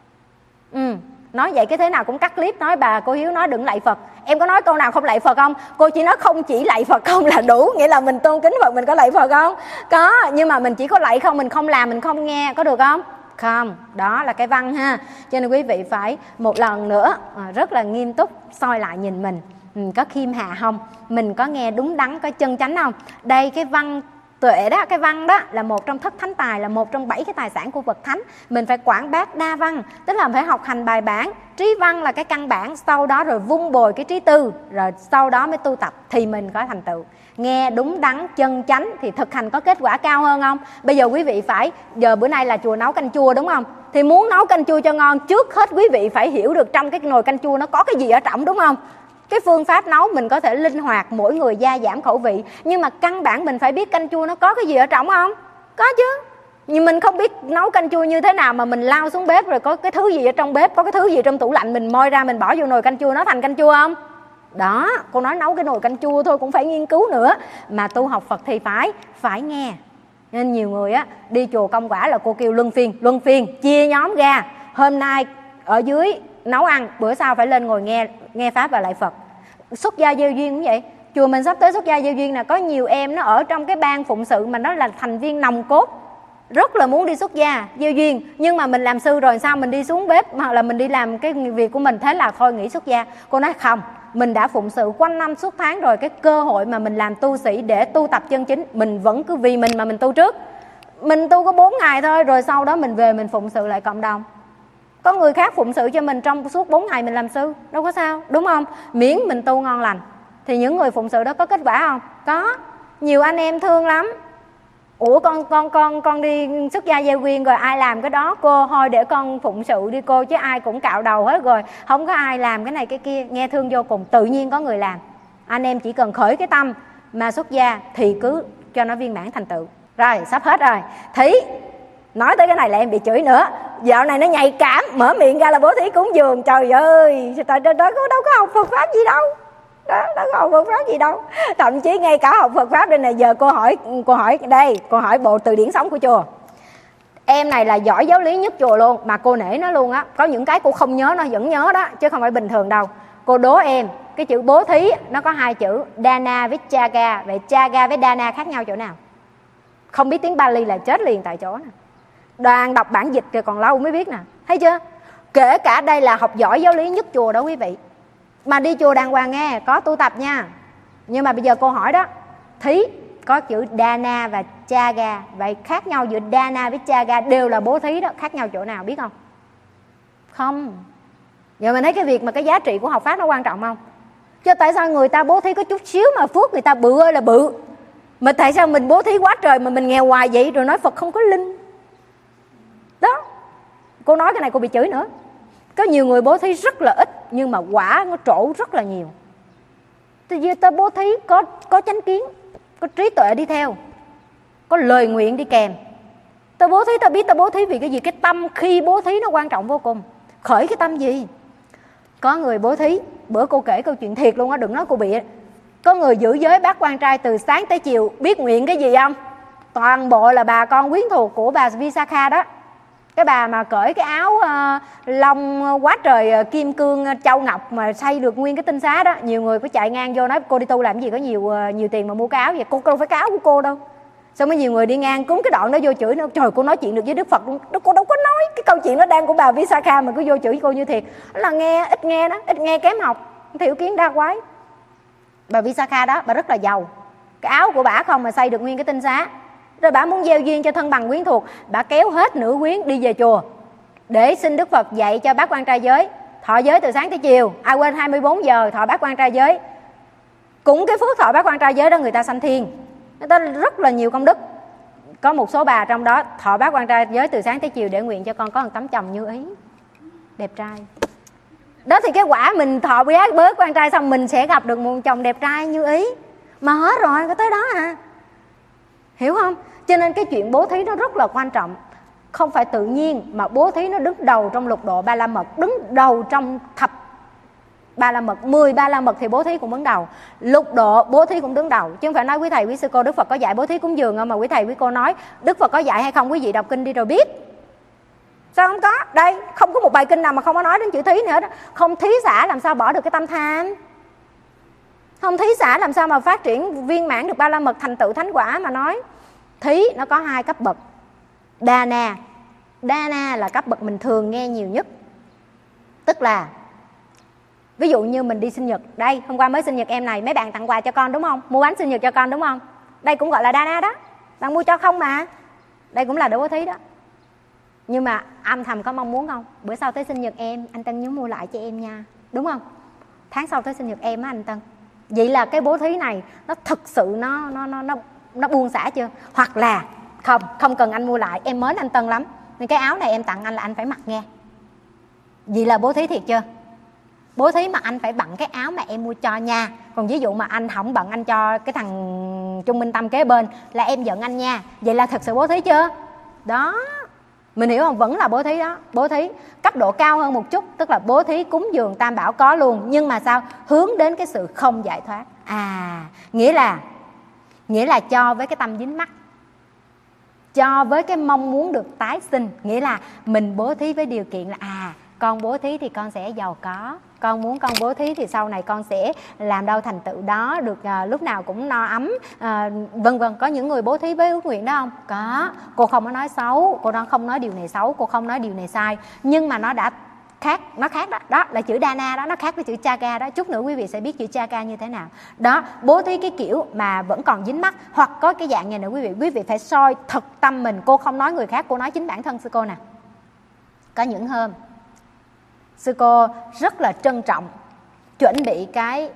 Ừ, nói vậy cái thế nào cũng cắt clip nói bà cô Hiếu nói đừng lạy Phật. Em có nói câu nào không lạy Phật không? Cô chỉ nói không chỉ lạy Phật không là đủ. Nghĩa là mình tôn kính Phật, mình có lạy Phật không? Có, nhưng mà mình chỉ có lạy không, mình không làm, mình không nghe, có được không? Không, đó là cái văn ha. Cho nên quý vị phải một lần nữa rất là nghiêm túc soi lại nhìn mình, mình có khiêm hạ không? Mình có nghe đúng đắn, có chân chánh không? Đây cái văn tuệ đó, cái văn đó là một trong thất thánh tài, là một trong bảy cái tài sản của vật thánh. Mình phải quảng bác đa văn, tức là phải học hành bài bản. Trí văn là cái căn bản, sau đó rồi vun bồi cái trí tư, rồi sau đó mới tu tập thì mình có thành tựu. Nghe đúng đắn, chân chánh thì thực hành có kết quả cao hơn không? Bây giờ quý vị phải, giờ bữa nay là chùa nấu canh chua đúng không? Thì muốn nấu canh chua cho ngon, trước hết quý vị phải hiểu được trong cái nồi canh chua nó có cái gì ở trong, đúng không? Cái phương pháp nấu mình có thể linh hoạt, mỗi người gia giảm khẩu vị, nhưng mà căn bản mình phải biết canh chua nó có cái gì ở trong không? Có chứ. Nhưng mình không biết nấu canh chua như thế nào mà mình lao xuống bếp rồi có cái thứ gì ở trong bếp, có cái thứ gì trong tủ lạnh mình moi ra mình bỏ vô nồi canh chua nó thành canh chua không? Đó, cô nói nấu cái nồi canh chua thôi cũng phải nghiên cứu nữa. Mà tu học Phật thì phải phải nghe. Nên nhiều người á đi chùa công quả là cô kêu luân phiên, luân phiên chia nhóm ra. Hôm nay ở dưới nấu ăn, bữa sau phải lên ngồi nghe nghe pháp và lạy Phật. Xuất gia gieo duyên cũng vậy. Chùa mình sắp tới xuất gia gieo duyên nè, có nhiều em nó ở trong cái ban phụng sự mà nó là thành viên nòng cốt, rất là muốn đi xuất gia gieo duyên, nhưng mà mình làm sư rồi sao mình đi xuống bếp hoặc là mình đi làm cái việc của mình, thế là thôi nghỉ xuất gia. Cô nói không, mình đã phụng sự quanh năm suốt tháng rồi, cái cơ hội mà mình làm tu sĩ để tu tập chân chính mình vẫn cứ vì mình mà mình tu trước. Mình tu có bốn ngày thôi, rồi sau đó mình về mình phụng sự lại cộng đồng. Có người khác phụng sự cho mình trong suốt bốn ngày mình làm sư, đâu có sao, đúng không? Miễn mình tu ngon lành. Thì những người phụng sự đó có kết quả không? Có. Nhiều anh em thương lắm. Ủa con con con con đi xuất gia gieo duyên rồi ai làm cái đó cô? Thôi để con phụng sự đi cô, chứ ai cũng cạo đầu hết rồi, không có ai làm cái này cái kia, nghe thương vô cùng. Tự nhiên có người làm. Anh em chỉ cần khởi cái tâm mà xuất gia thì cứ cho nó viên mãn thành tựu. Rồi sắp hết rồi. Thí nói tới cái này là em bị chửi nữa. Dạo này nó nhạy cảm, mở miệng ra là bố thí cúng dường. Trời ơi, trời ơi, đâu, đâu có học Phật pháp gì đâu. đó, đó có học Phật pháp gì đâu. Thậm chí ngay cả học Phật pháp đây này, giờ cô hỏi cô hỏi đây, cô hỏi bộ từ điển sống của chùa. Em này là giỏi giáo lý nhất chùa luôn, mà cô nể nó luôn á. Có những cái cô không nhớ nó vẫn nhớ đó, chứ không phải bình thường đâu. Cô đố em, cái chữ bố thí nó có hai chữ Dana với Chaga. Vậy Chaga với Dana khác nhau chỗ nào? Không biết tiếng Bali là chết liền tại chỗ nè. Đoàn đọc bản dịch rồi còn lâu mới biết nè. Thấy chưa? Kể cả đây là học giỏi giáo lý nhất chùa đó quý vị. Mà đi chùa đàng hoàng nghe, có tu tập nha. Nhưng mà bây giờ cô hỏi đó, thí có chữ Dana và Chaga. Vậy khác nhau giữa Dana với Chaga đều là bố thí đó. Khác nhau chỗ nào biết không? Không. Giờ mình thấy cái việc mà cái giá trị của học pháp nó quan trọng không? Chứ tại sao người ta bố thí có chút xíu mà phước người ta bự ơi là bự. Mà tại sao mình bố thí quá trời mà mình nghèo hoài vậy, rồi nói Phật không có linh. Đó. Cô nói cái này cô bị chửi nữa. Có nhiều người bố thí rất là ít nhưng mà quả nó trổ rất là nhiều. Thì ta bố thí có, có chánh kiến, có trí tuệ đi theo, có lời nguyện đi kèm. Ta bố thí, ta biết ta bố thí vì cái gì? Cái tâm khi bố thí nó quan trọng vô cùng. Khởi cái tâm gì? Có người bố thí, bữa cô kể câu chuyện thiệt luôn á, đừng nói cô bịa. Có người giữ giới bác quan trai từ sáng tới chiều, biết nguyện cái gì không? Toàn bộ là bà con quyến thuộc của bà Visakha đó. Cái bà mà cởi cái áo uh, lông quá trời uh, kim cương uh, châu ngọc mà xây được nguyên cái tinh xá đó. Nhiều người có chạy ngang vô nói cô đi tu làm gì có nhiều uh, nhiều tiền mà mua cái áo vậy. Cô đâu phải cái áo của cô đâu. Xong rồi nhiều người đi ngang cúng cái đoạn đó vô chửi nó. Trời, cô nói chuyện được với Đức Phật luôn. Cô đâu có nói cái câu chuyện nó đang của bà Visakha mà cứ vô chửi cô như thiệt. Đó là nghe, ít nghe đó, ít nghe kém học, thiểu kiến đa quái. Bà Visakha đó, bà rất là giàu. Cái áo của bà không mà xây được nguyên cái tinh xá. Rồi bà muốn gieo duyên cho thân bằng quyến thuộc, bà kéo hết nữ quyến đi về chùa để xin Đức Phật dạy cho bác quan trai giới thọ giới từ sáng tới chiều. Ai quên hai mươi bốn giờ thọ bác quan trai giới. Cũng cái phước thọ bác quan trai giới đó người ta sanh thiên, người ta rất là nhiều công đức. Có một số bà trong đó thọ bác quan trai giới từ sáng tới chiều để nguyện cho con có một tấm chồng như ý, đẹp trai. Đó thì cái quả mình thọ bác bớt quan trai xong mình sẽ gặp được một chồng đẹp trai như ý. Mà hết rồi, có tới đó à. Hiểu không? Cho nên cái chuyện bố thí nó rất là quan trọng. Không phải tự nhiên mà bố thí nó đứng đầu trong lục độ ba la mật, đứng đầu trong thập ba la mật, mười ba la mật thì bố thí cũng đứng đầu. Lục độ bố thí cũng đứng đầu. Chứ không phải nói quý thầy quý sư cô Đức Phật có dạy bố thí cúng dường không, mà quý thầy quý cô nói Đức Phật có dạy hay không quý vị đọc kinh đi rồi biết. Sao không có? Đây, không có một bài kinh nào mà không có nói đến chữ thí nữa đó. Không thí xả làm sao bỏ được cái tâm tham. Không thí xả làm sao mà phát triển viên mãn được ba la mật thành tựu thánh quả mà nói. Thí nó có hai cấp bậc. Dana. Dana là cấp bậc mình thường nghe nhiều nhất. Tức là ví dụ như mình đi sinh nhật. Đây, hôm qua mới sinh nhật em này, mấy bạn tặng quà cho con đúng không? Mua bánh sinh nhật cho con đúng không? Đây cũng gọi là Dana đó. Bạn mua cho không mà. Đây cũng là đồ bố thí đó. Nhưng mà âm thầm có mong muốn không? Bữa sau tới sinh nhật em, anh Tân nhớ mua lại cho em nha. Đúng không? Tháng sau tới sinh nhật em á anh Tân. Vậy là cái bố thí này nó thực sự nó nó nó nó nó buông xả chưa? Hoặc là không, không cần anh mua lại, em mến anh Tân lắm nên cái áo này em tặng anh là anh phải mặc nghe. Vậy là bố thí thiệt chưa? Bố thí mà anh phải bận cái áo mà em mua cho nha. Còn ví dụ mà anh không bận, anh cho cái thằng Trung Minh Tâm kế bên là em giận anh nha. Vậy là thật sự bố thí chưa? Đó, mình hiểu không? Vẫn là bố thí đó. Bố thí cấp độ cao hơn một chút, tức là bố thí cúng dường tam bảo có luôn. Nhưng mà sao? Hướng đến cái sự không giải thoát. À, nghĩa là Nghĩa là cho với cái tâm dính mắc, cho với cái mong muốn được tái sinh. Nghĩa là mình bố thí với điều kiện là à, con bố thí thì con sẽ giàu có, con muốn con bố thí thì sau này con sẽ làm đâu thành tựu đó, được à, lúc nào cũng no ấm, à, vân vân. Có những người bố thí với ước nguyện đó không? Có. Cô không có nói xấu, cô không nói điều này xấu, cô không nói điều này sai, nhưng mà nó đã khác, nó khác đó. Đó là chữ Dana đó, nó khác với chữ Chaga đó. Chút nữa quý vị sẽ biết chữ Chaga như thế nào. Đó, bố thí cái kiểu mà vẫn còn dính mắc, hoặc có cái dạng này nữa quý vị, quý vị phải soi thật tâm mình. Cô không nói người khác, cô nói chính bản thân sư cô nè. Có những hôm sư cô rất là trân trọng chuẩn bị cái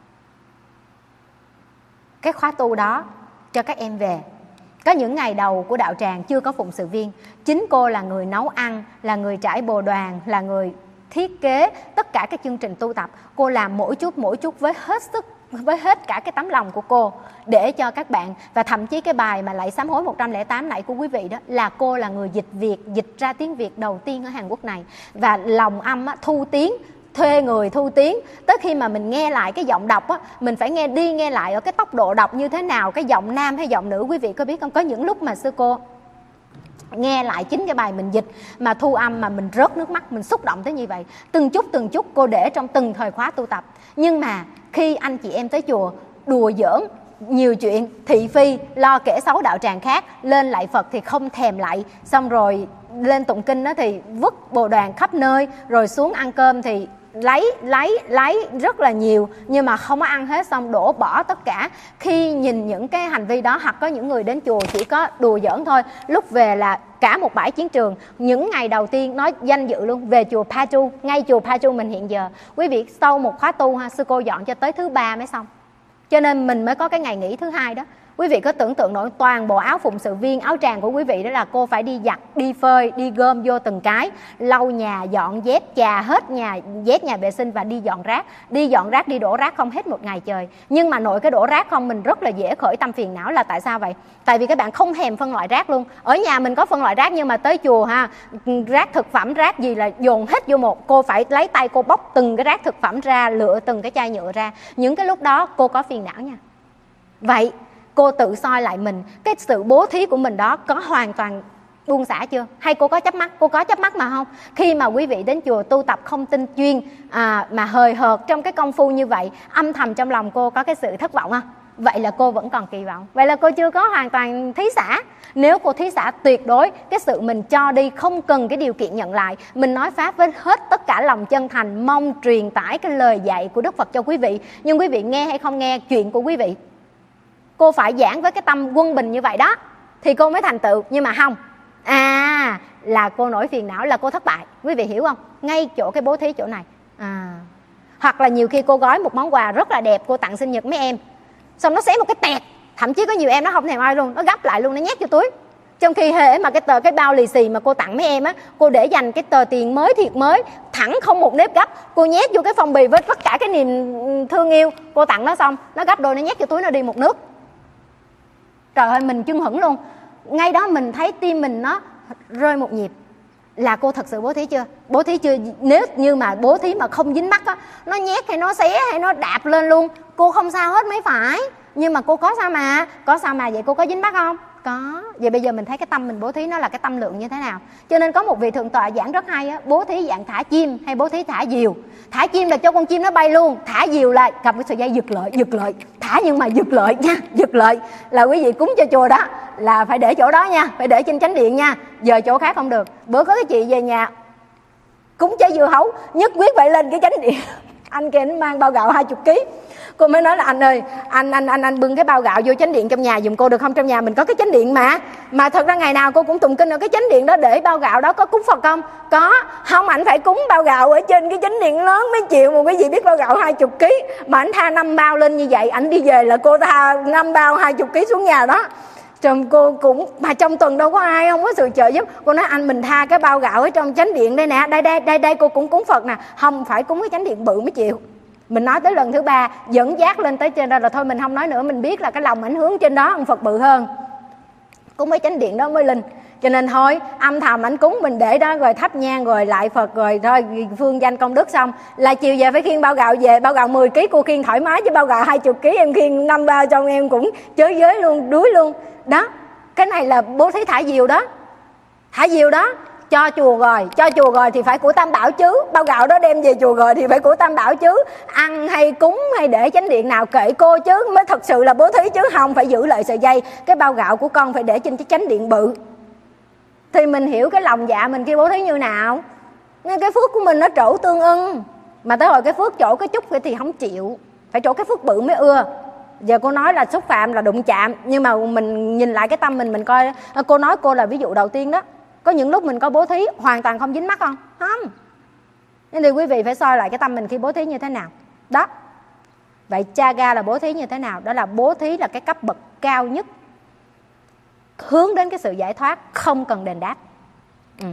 cái khóa tu đó cho các em về. Có những ngày đầu của đạo tràng chưa có phụng sự viên, chính cô là người nấu ăn, là người trải bồ đoàn, là người thiết kế tất cả các chương trình tu tập. Cô làm mỗi chút mỗi chút với hết sức, với hết cả cái tấm lòng của cô để cho các bạn. Và thậm chí cái bài mà lạy sám hối một trăm lẻ tám nãy của quý vị đó là cô là người dịch Việt, dịch ra tiếng Việt đầu tiên ở Hàn Quốc này. Và lòng âm á, thu tiếng thuê người thu tiếng. Tới khi mà mình nghe lại cái giọng đọc á, mình phải nghe đi nghe lại ở cái tốc độ đọc như thế nào, cái giọng nam hay giọng nữ. Quý vị có biết không, có những lúc mà sư cô nghe lại chính cái bài mình dịch mà thu âm mà mình rớt nước mắt, mình xúc động tới như vậy. Từng chút từng chút cô để trong từng thời khóa tu tập. Nhưng mà khi anh chị em tới chùa đùa giỡn nhiều chuyện, thị phi, lo kể xấu đạo tràng khác, lên lại Phật thì không thèm lại, xong rồi lên tụng kinh đó thì vứt bồ đoàn khắp nơi, rồi xuống ăn cơm thì lấy lấy lấy rất là nhiều nhưng mà không có ăn hết, xong đổ bỏ tất cả. Khi nhìn những cái hành vi đó, hoặc có những người đến chùa chỉ có đùa giỡn thôi, lúc về là cả một bãi chiến trường. Những ngày đầu tiên nói danh dự luôn, về chùa Pa Chu, ngay chùa Pa Chu mình hiện giờ, quý vị sau một khóa tu ha, sư cô dọn cho tới thứ ba mới xong, cho nên mình mới có cái ngày nghỉ thứ hai đó. Quý vị có tưởng tượng nổi toàn bộ áo phụng sự viên, áo tràng của quý vị đó là cô phải đi giặt, đi phơi, đi gom vô từng cái, lau nhà, dọn dép, chà hết nhà, dép nhà vệ sinh và đi dọn rác. Đi dọn rác, đi đổ rác không hết một ngày trời. Nhưng mà nội cái đổ rác không, mình rất là dễ khởi tâm phiền não là tại sao vậy? Tại vì các bạn không thèm phân loại rác luôn. Ở nhà mình có phân loại rác nhưng mà tới chùa ha, rác thực phẩm, rác gì là dồn hết vô một. Cô phải lấy tay cô bóc từng cái rác thực phẩm ra, lựa từng cái chai nhựa ra. Những cái lúc đó cô có phiền não nha. Vậy cô tự soi lại mình, cái sự bố thí của mình đó có hoàn toàn buông xả chưa? Hay cô có chớp mắt? Cô có chớp mắt mà không. Khi mà quý vị đến chùa tu tập không tinh chuyên à, mà hời hợt trong cái công phu như vậy, âm thầm trong lòng cô có cái sự thất vọng không? Vậy là cô vẫn còn kỳ vọng. Vậy là cô chưa có hoàn toàn thí xả. Nếu cô thí xả tuyệt đối, cái sự mình cho đi không cần cái điều kiện nhận lại, mình nói pháp với hết tất cả lòng chân thành, mong truyền tải cái lời dạy của Đức Phật cho quý vị. Nhưng quý vị nghe hay không nghe chuyện của quý vị. Cô phải giảng với cái tâm quân bình như vậy đó thì cô mới thành tựu. Nhưng mà không, à là cô nổi phiền não, là cô thất bại. Quý vị hiểu không? Ngay chỗ cái bố thí chỗ này à. Hoặc là nhiều khi cô gói một món quà rất là đẹp, cô tặng sinh nhật mấy em, xong nó xé một cái tẹt. Thậm chí có nhiều em nó không thèm ai luôn, nó gấp lại luôn, nó nhét vô túi. Trong khi hễ mà cái tờ cái bao lì xì mà cô tặng mấy em á, cô để dành cái tờ tiền mới thiệt mới, thẳng không một nếp gấp, cô nhét vô cái phong bì với tất cả cái niềm thương yêu. Cô tặng nó xong, nó gấp đôi, nó nhét vô túi, nó đi một nước. Trời ơi, mình chưng hửng luôn. Ngay đó mình thấy tim mình nó rơi một nhịp. Là cô thật sự bố thí chưa? Bố thí chưa? Nếu như mà bố thí mà không dính mắt á, nó nhét hay nó xé hay nó đạp lên luôn, cô không sao hết mấy phải. Nhưng mà cô có sao mà, có sao mà vậy cô có dính mắt không? Có. Vậy bây giờ mình thấy cái tâm mình bố thí nó là cái tâm lượng như thế nào. Cho nên có một vị thượng tọa giảng rất hay á, bố thí dạng thả chim hay bố thí thả diều. Thả chim là cho con chim nó bay luôn, thả diều là cầm cái sợi dây giật lợi, giật lợi. Thả nhưng mà giật lợi nha, giật lợi là quý vị cúng cho chùa đó là phải để chỗ đó nha, phải để trên chánh điện nha, giờ chỗ khác không được. Bữa có cái chị về nhà cúng trái dưa hấu, nhất quyết phải lên cái chánh điện. Anh kia nó mang bao gạo hai mươi ký. Cô mới nói là anh ơi, anh anh anh anh bưng cái bao gạo vô chánh điện trong nhà giùm cô được không? Trong nhà mình có cái chánh điện mà. Mà thật ra ngày nào cô cũng tụng kinh ở cái chánh điện đó, để bao gạo đó có cúng Phật không? Có. Không, anh phải cúng bao gạo ở trên cái chánh điện lớn mới chịu. Một cái gì biết bao gạo hai mươi ký mà anh tha năm bao lên như vậy, anh đi về là cô tha năm bao hai mươi ký xuống nhà đó. Trong cô cũng mà trong tuần đâu có ai, không có sự trợ giúp. Cô nói anh mình tha cái bao gạo ở trong chánh điện đây nè, đây đây đây đây cô cũng cúng Phật nè. Không, phải cúng cái chánh điện bự mới chịu. Mình nói tới lần thứ ba dẫn dắt lên tới trên đó là thôi mình không nói nữa, mình biết là cái lòng ảnh hướng trên đó ông Phật bự hơn, cúng cái chánh điện đó mới linh. Cho nên thôi âm thầm ảnh cúng, mình để đó rồi thắp nhang rồi lại Phật rồi thôi phương danh công đức xong là chiều về phải khiêng bao gạo về. Bao gạo mười ký cô khiêng thoải mái, chứ bao gạo hai mươi ký em khiêng năm bao trong em cũng chới giới luôn, đuối luôn đó. Cái này là bố thí thả diều đó, thả diều đó. Cho chùa rồi, cho chùa rồi thì phải của Tam Bảo chứ. Bao gạo đó đem về chùa rồi thì phải của Tam Bảo chứ. Ăn hay cúng hay để chánh điện nào kệ cô chứ, mới thật sự là bố thí chứ. Không, phải giữ lại sợi dây. Cái bao gạo của con phải để trên cái chánh điện bự. Thì mình hiểu cái lòng dạ mình kia bố thí như nào. Nên cái phước của mình nó trổ tương ưng. Mà tới hồi cái phước chỗ cái chút thì không chịu, phải chỗ cái phước bự mới ưa. Giờ cô nói là xúc phạm là đụng chạm, nhưng mà mình nhìn lại cái tâm mình, mình coi. Cô nói cô là ví dụ đầu tiên đó. Có những lúc mình có bố thí hoàn toàn không dính mắt không? Không. Nên thì quý vị phải soi lại cái tâm mình khi bố thí như thế nào. Đó. Vậy chaga là bố thí như thế nào? Đó là bố thí là cái cấp bậc cao nhất, hướng đến cái sự giải thoát, không cần đền đáp. Ừ.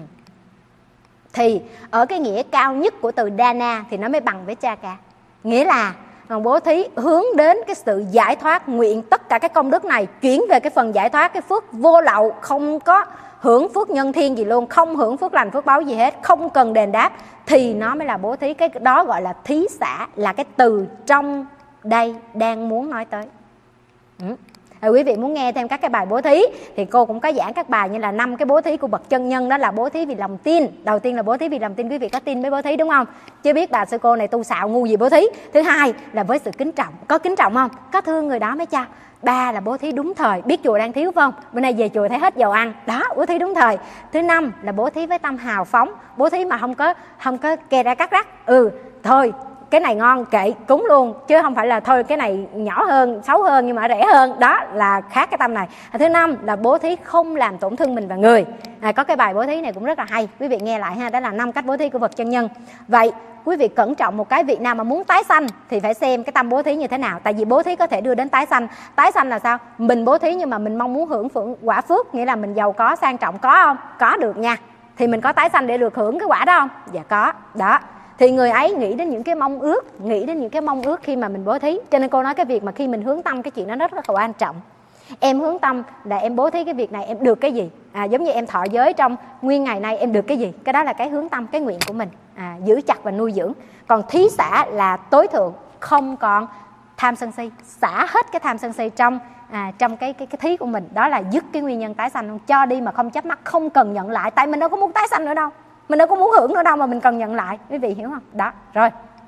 Thì ở cái nghĩa cao nhất của từ dana thì nó mới bằng với chaga. Nghĩa là bố thí hướng đến cái sự giải thoát, nguyện tất cả cái công đức này chuyển về cái phần giải thoát, cái phước vô lậu, không có hưởng phước nhân thiên gì luôn, không hưởng phước lành phước báu gì hết, không cần đền đáp, thì nó mới là bố thí. Cái đó gọi là thí xả, là cái từ trong đây đang muốn nói tới. ừ. Rồi quý vị muốn nghe thêm các cái bài bố thí thì cô cũng có giảng các bài như là năm cái bố thí của bậc chân nhân, đó là bố thí vì lòng tin. Đầu tiên là bố thí vì lòng tin, quý vị có tin mới bố thí đúng không? Chứ biết bà sư cô này tu xạo ngu gì bố thí. Thứ hai là với sự kính trọng, có kính trọng không? Có thương người đó mới cha. Ba là bố thí đúng thời, biết chùa đang thiếu phải không? Bữa nay về chùa thấy hết dầu ăn, đó bố thí đúng thời. Thứ năm là bố thí với tâm hào phóng, bố thí mà không có không có kê ra cắt rắc. Ừ thôi cái này ngon kệ cúng luôn, chứ không phải là thôi cái này nhỏ hơn xấu hơn nhưng mà rẻ hơn, đó là khác cái tâm này. Thứ năm là bố thí không làm tổn thương mình và người. À, có cái bài bố thí này cũng rất là hay, quý vị nghe lại ha, đó là năm cách bố thí của bậc chân nhân. Vậy quý vị cẩn trọng một cái, vị nào mà muốn tái sanh thì phải xem cái tâm bố thí như thế nào, tại vì bố thí có thể đưa đến tái sanh. Tái sanh là sao? Mình bố thí nhưng mà mình mong muốn hưởng phượng quả phước, nghĩa là mình giàu có sang trọng, có không? Có được nha, thì mình có tái sanh để được hưởng cái quả đó không? Dạ có. Đó thì người ấy nghĩ đến những cái mong ước, nghĩ đến những cái mong ước khi mà mình bố thí. Cho nên cô nói cái việc mà khi mình hướng tâm, cái chuyện đó rất là quan trọng. Em hướng tâm là em bố thí cái việc này em được cái gì, à, giống như em thọ giới trong nguyên ngày nay em được cái gì, cái đó là cái hướng tâm, cái nguyện của mình, à, giữ chặt và nuôi dưỡng. Còn thí xả là tối thượng, không còn tham sân si, xả hết cái tham sân si trong à, trong cái, cái cái thí của mình, đó là dứt cái nguyên nhân tái sanh luôn, cho đi mà không chấp mắc, không cần nhận lại, tại mình đâu có muốn tái sanh nữa đâu, mình đâu có muốn hưởng nữa đâu mà mình cần nhận lại, quý vị hiểu không? Đó rồi,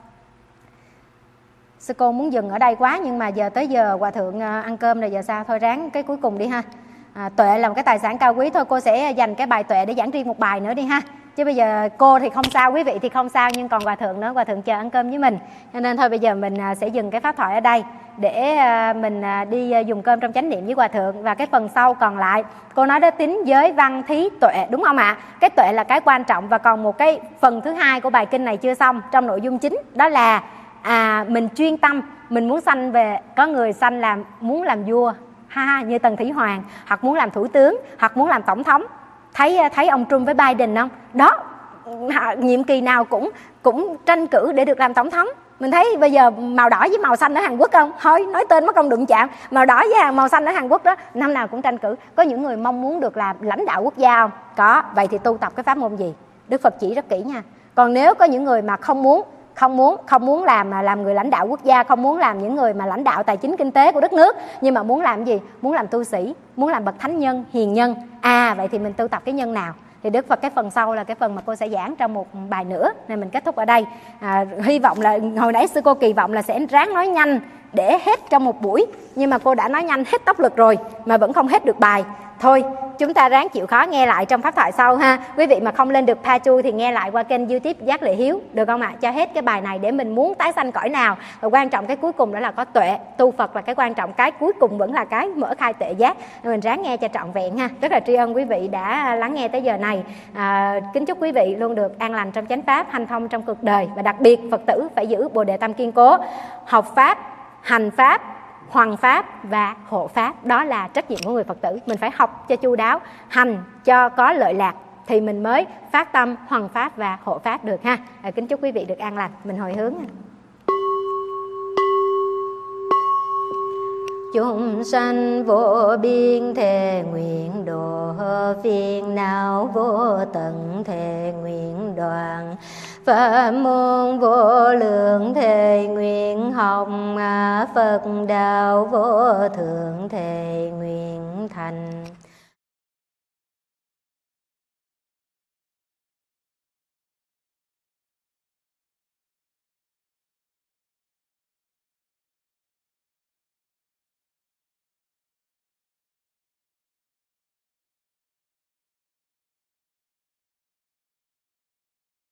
sư cô muốn dừng ở đây quá, nhưng mà giờ tới giờ hòa thượng ăn cơm rồi, giờ sao thôi ráng cái cuối cùng đi ha. À, tuệ là một cái tài sản cao quý, thôi cô sẽ dành cái bài tuệ để giảng riêng một bài nữa đi ha, chứ bây giờ cô thì không sao, quý vị thì không sao, nhưng còn hòa thượng nữa, hòa thượng chờ ăn cơm với mình, cho nên thôi bây giờ mình sẽ dừng cái pháp thoại ở đây để mình đi dùng cơm trong chánh niệm với hòa thượng. Và cái phần sau còn lại cô nói đó, tính giới văn thí tuệ, đúng không ạ? Cái tuệ là cái quan trọng, và còn một cái phần thứ hai của bài kinh này chưa xong trong nội dung chính, đó là à, mình chuyên tâm, mình muốn sanh về, có người sanh làm muốn làm vua ha, ha như Tần Thủy Hoàng, hoặc muốn làm thủ tướng, hoặc muốn làm tổng thống. Thấy thấy ông Trump với Biden không? Đó, nhiệm kỳ nào cũng cũng tranh cử để được làm tổng thống. Mình thấy bây giờ màu đỏ với màu xanh ở Hàn Quốc không? Thôi nói tên mất công đụng chạm. Màu đỏ với màu xanh ở Hàn Quốc đó, năm nào cũng tranh cử. Có những người mong muốn được làm lãnh đạo quốc gia không? Có. Vậy thì tu tập cái pháp môn gì? Đức Phật chỉ rất kỹ nha. Còn nếu có những người mà không muốn không muốn không muốn làm mà làm người lãnh đạo quốc gia, không muốn làm những người mà lãnh đạo tài chính kinh tế của đất nước, nhưng mà muốn làm gì? Muốn làm tu sĩ, muốn làm bậc thánh nhân, hiền nhân. À vậy thì mình tu tập cái nhân nào? Thì Đức Phật cái phần sau là cái phần mà cô sẽ giảng trong một bài nữa, nên mình kết thúc ở đây. À, hy vọng là hồi nãy sư cô kỳ vọng là sẽ ráng nói nhanh để hết trong một buổi, nhưng mà cô đã nói nhanh hết tốc lực rồi mà vẫn không hết được bài. Thôi chúng ta ráng chịu khó nghe lại trong pháp thoại sau ha. Quý vị mà không lên được Pachu thì nghe lại qua kênh YouTube Giác Lệ Hiếu, được không ạ? Cho hết cái bài này để mình muốn tái sanh cõi nào. Và quan trọng cái cuối cùng đó là có tuệ. Tu Phật là cái quan trọng, cái cuối cùng vẫn là cái mở khai tuệ giác. Mình ráng nghe cho trọn vẹn ha. Rất là tri ân quý vị đã lắng nghe tới giờ này. À, kính chúc quý vị luôn được an lành trong chánh pháp, hanh thông trong cuộc đời, và đặc biệt Phật tử phải giữ Bồ Đề tâm kiên cố, học pháp, hành pháp, hoằng pháp và hộ pháp. Đó là trách nhiệm của người Phật tử. Mình phải học cho chu đáo, hành cho có lợi lạc thì mình mới phát tâm hoằng pháp và hộ pháp được ha. À, kính chúc quý vị được an lành. Mình hồi hướng. Chúng sanh vô biên thề nguyện độ, phiền não vô tận thề nguyện đoạn, pháp môn vô lượng thề nguyện học, Phật đạo vô thượng thề nguyện thành.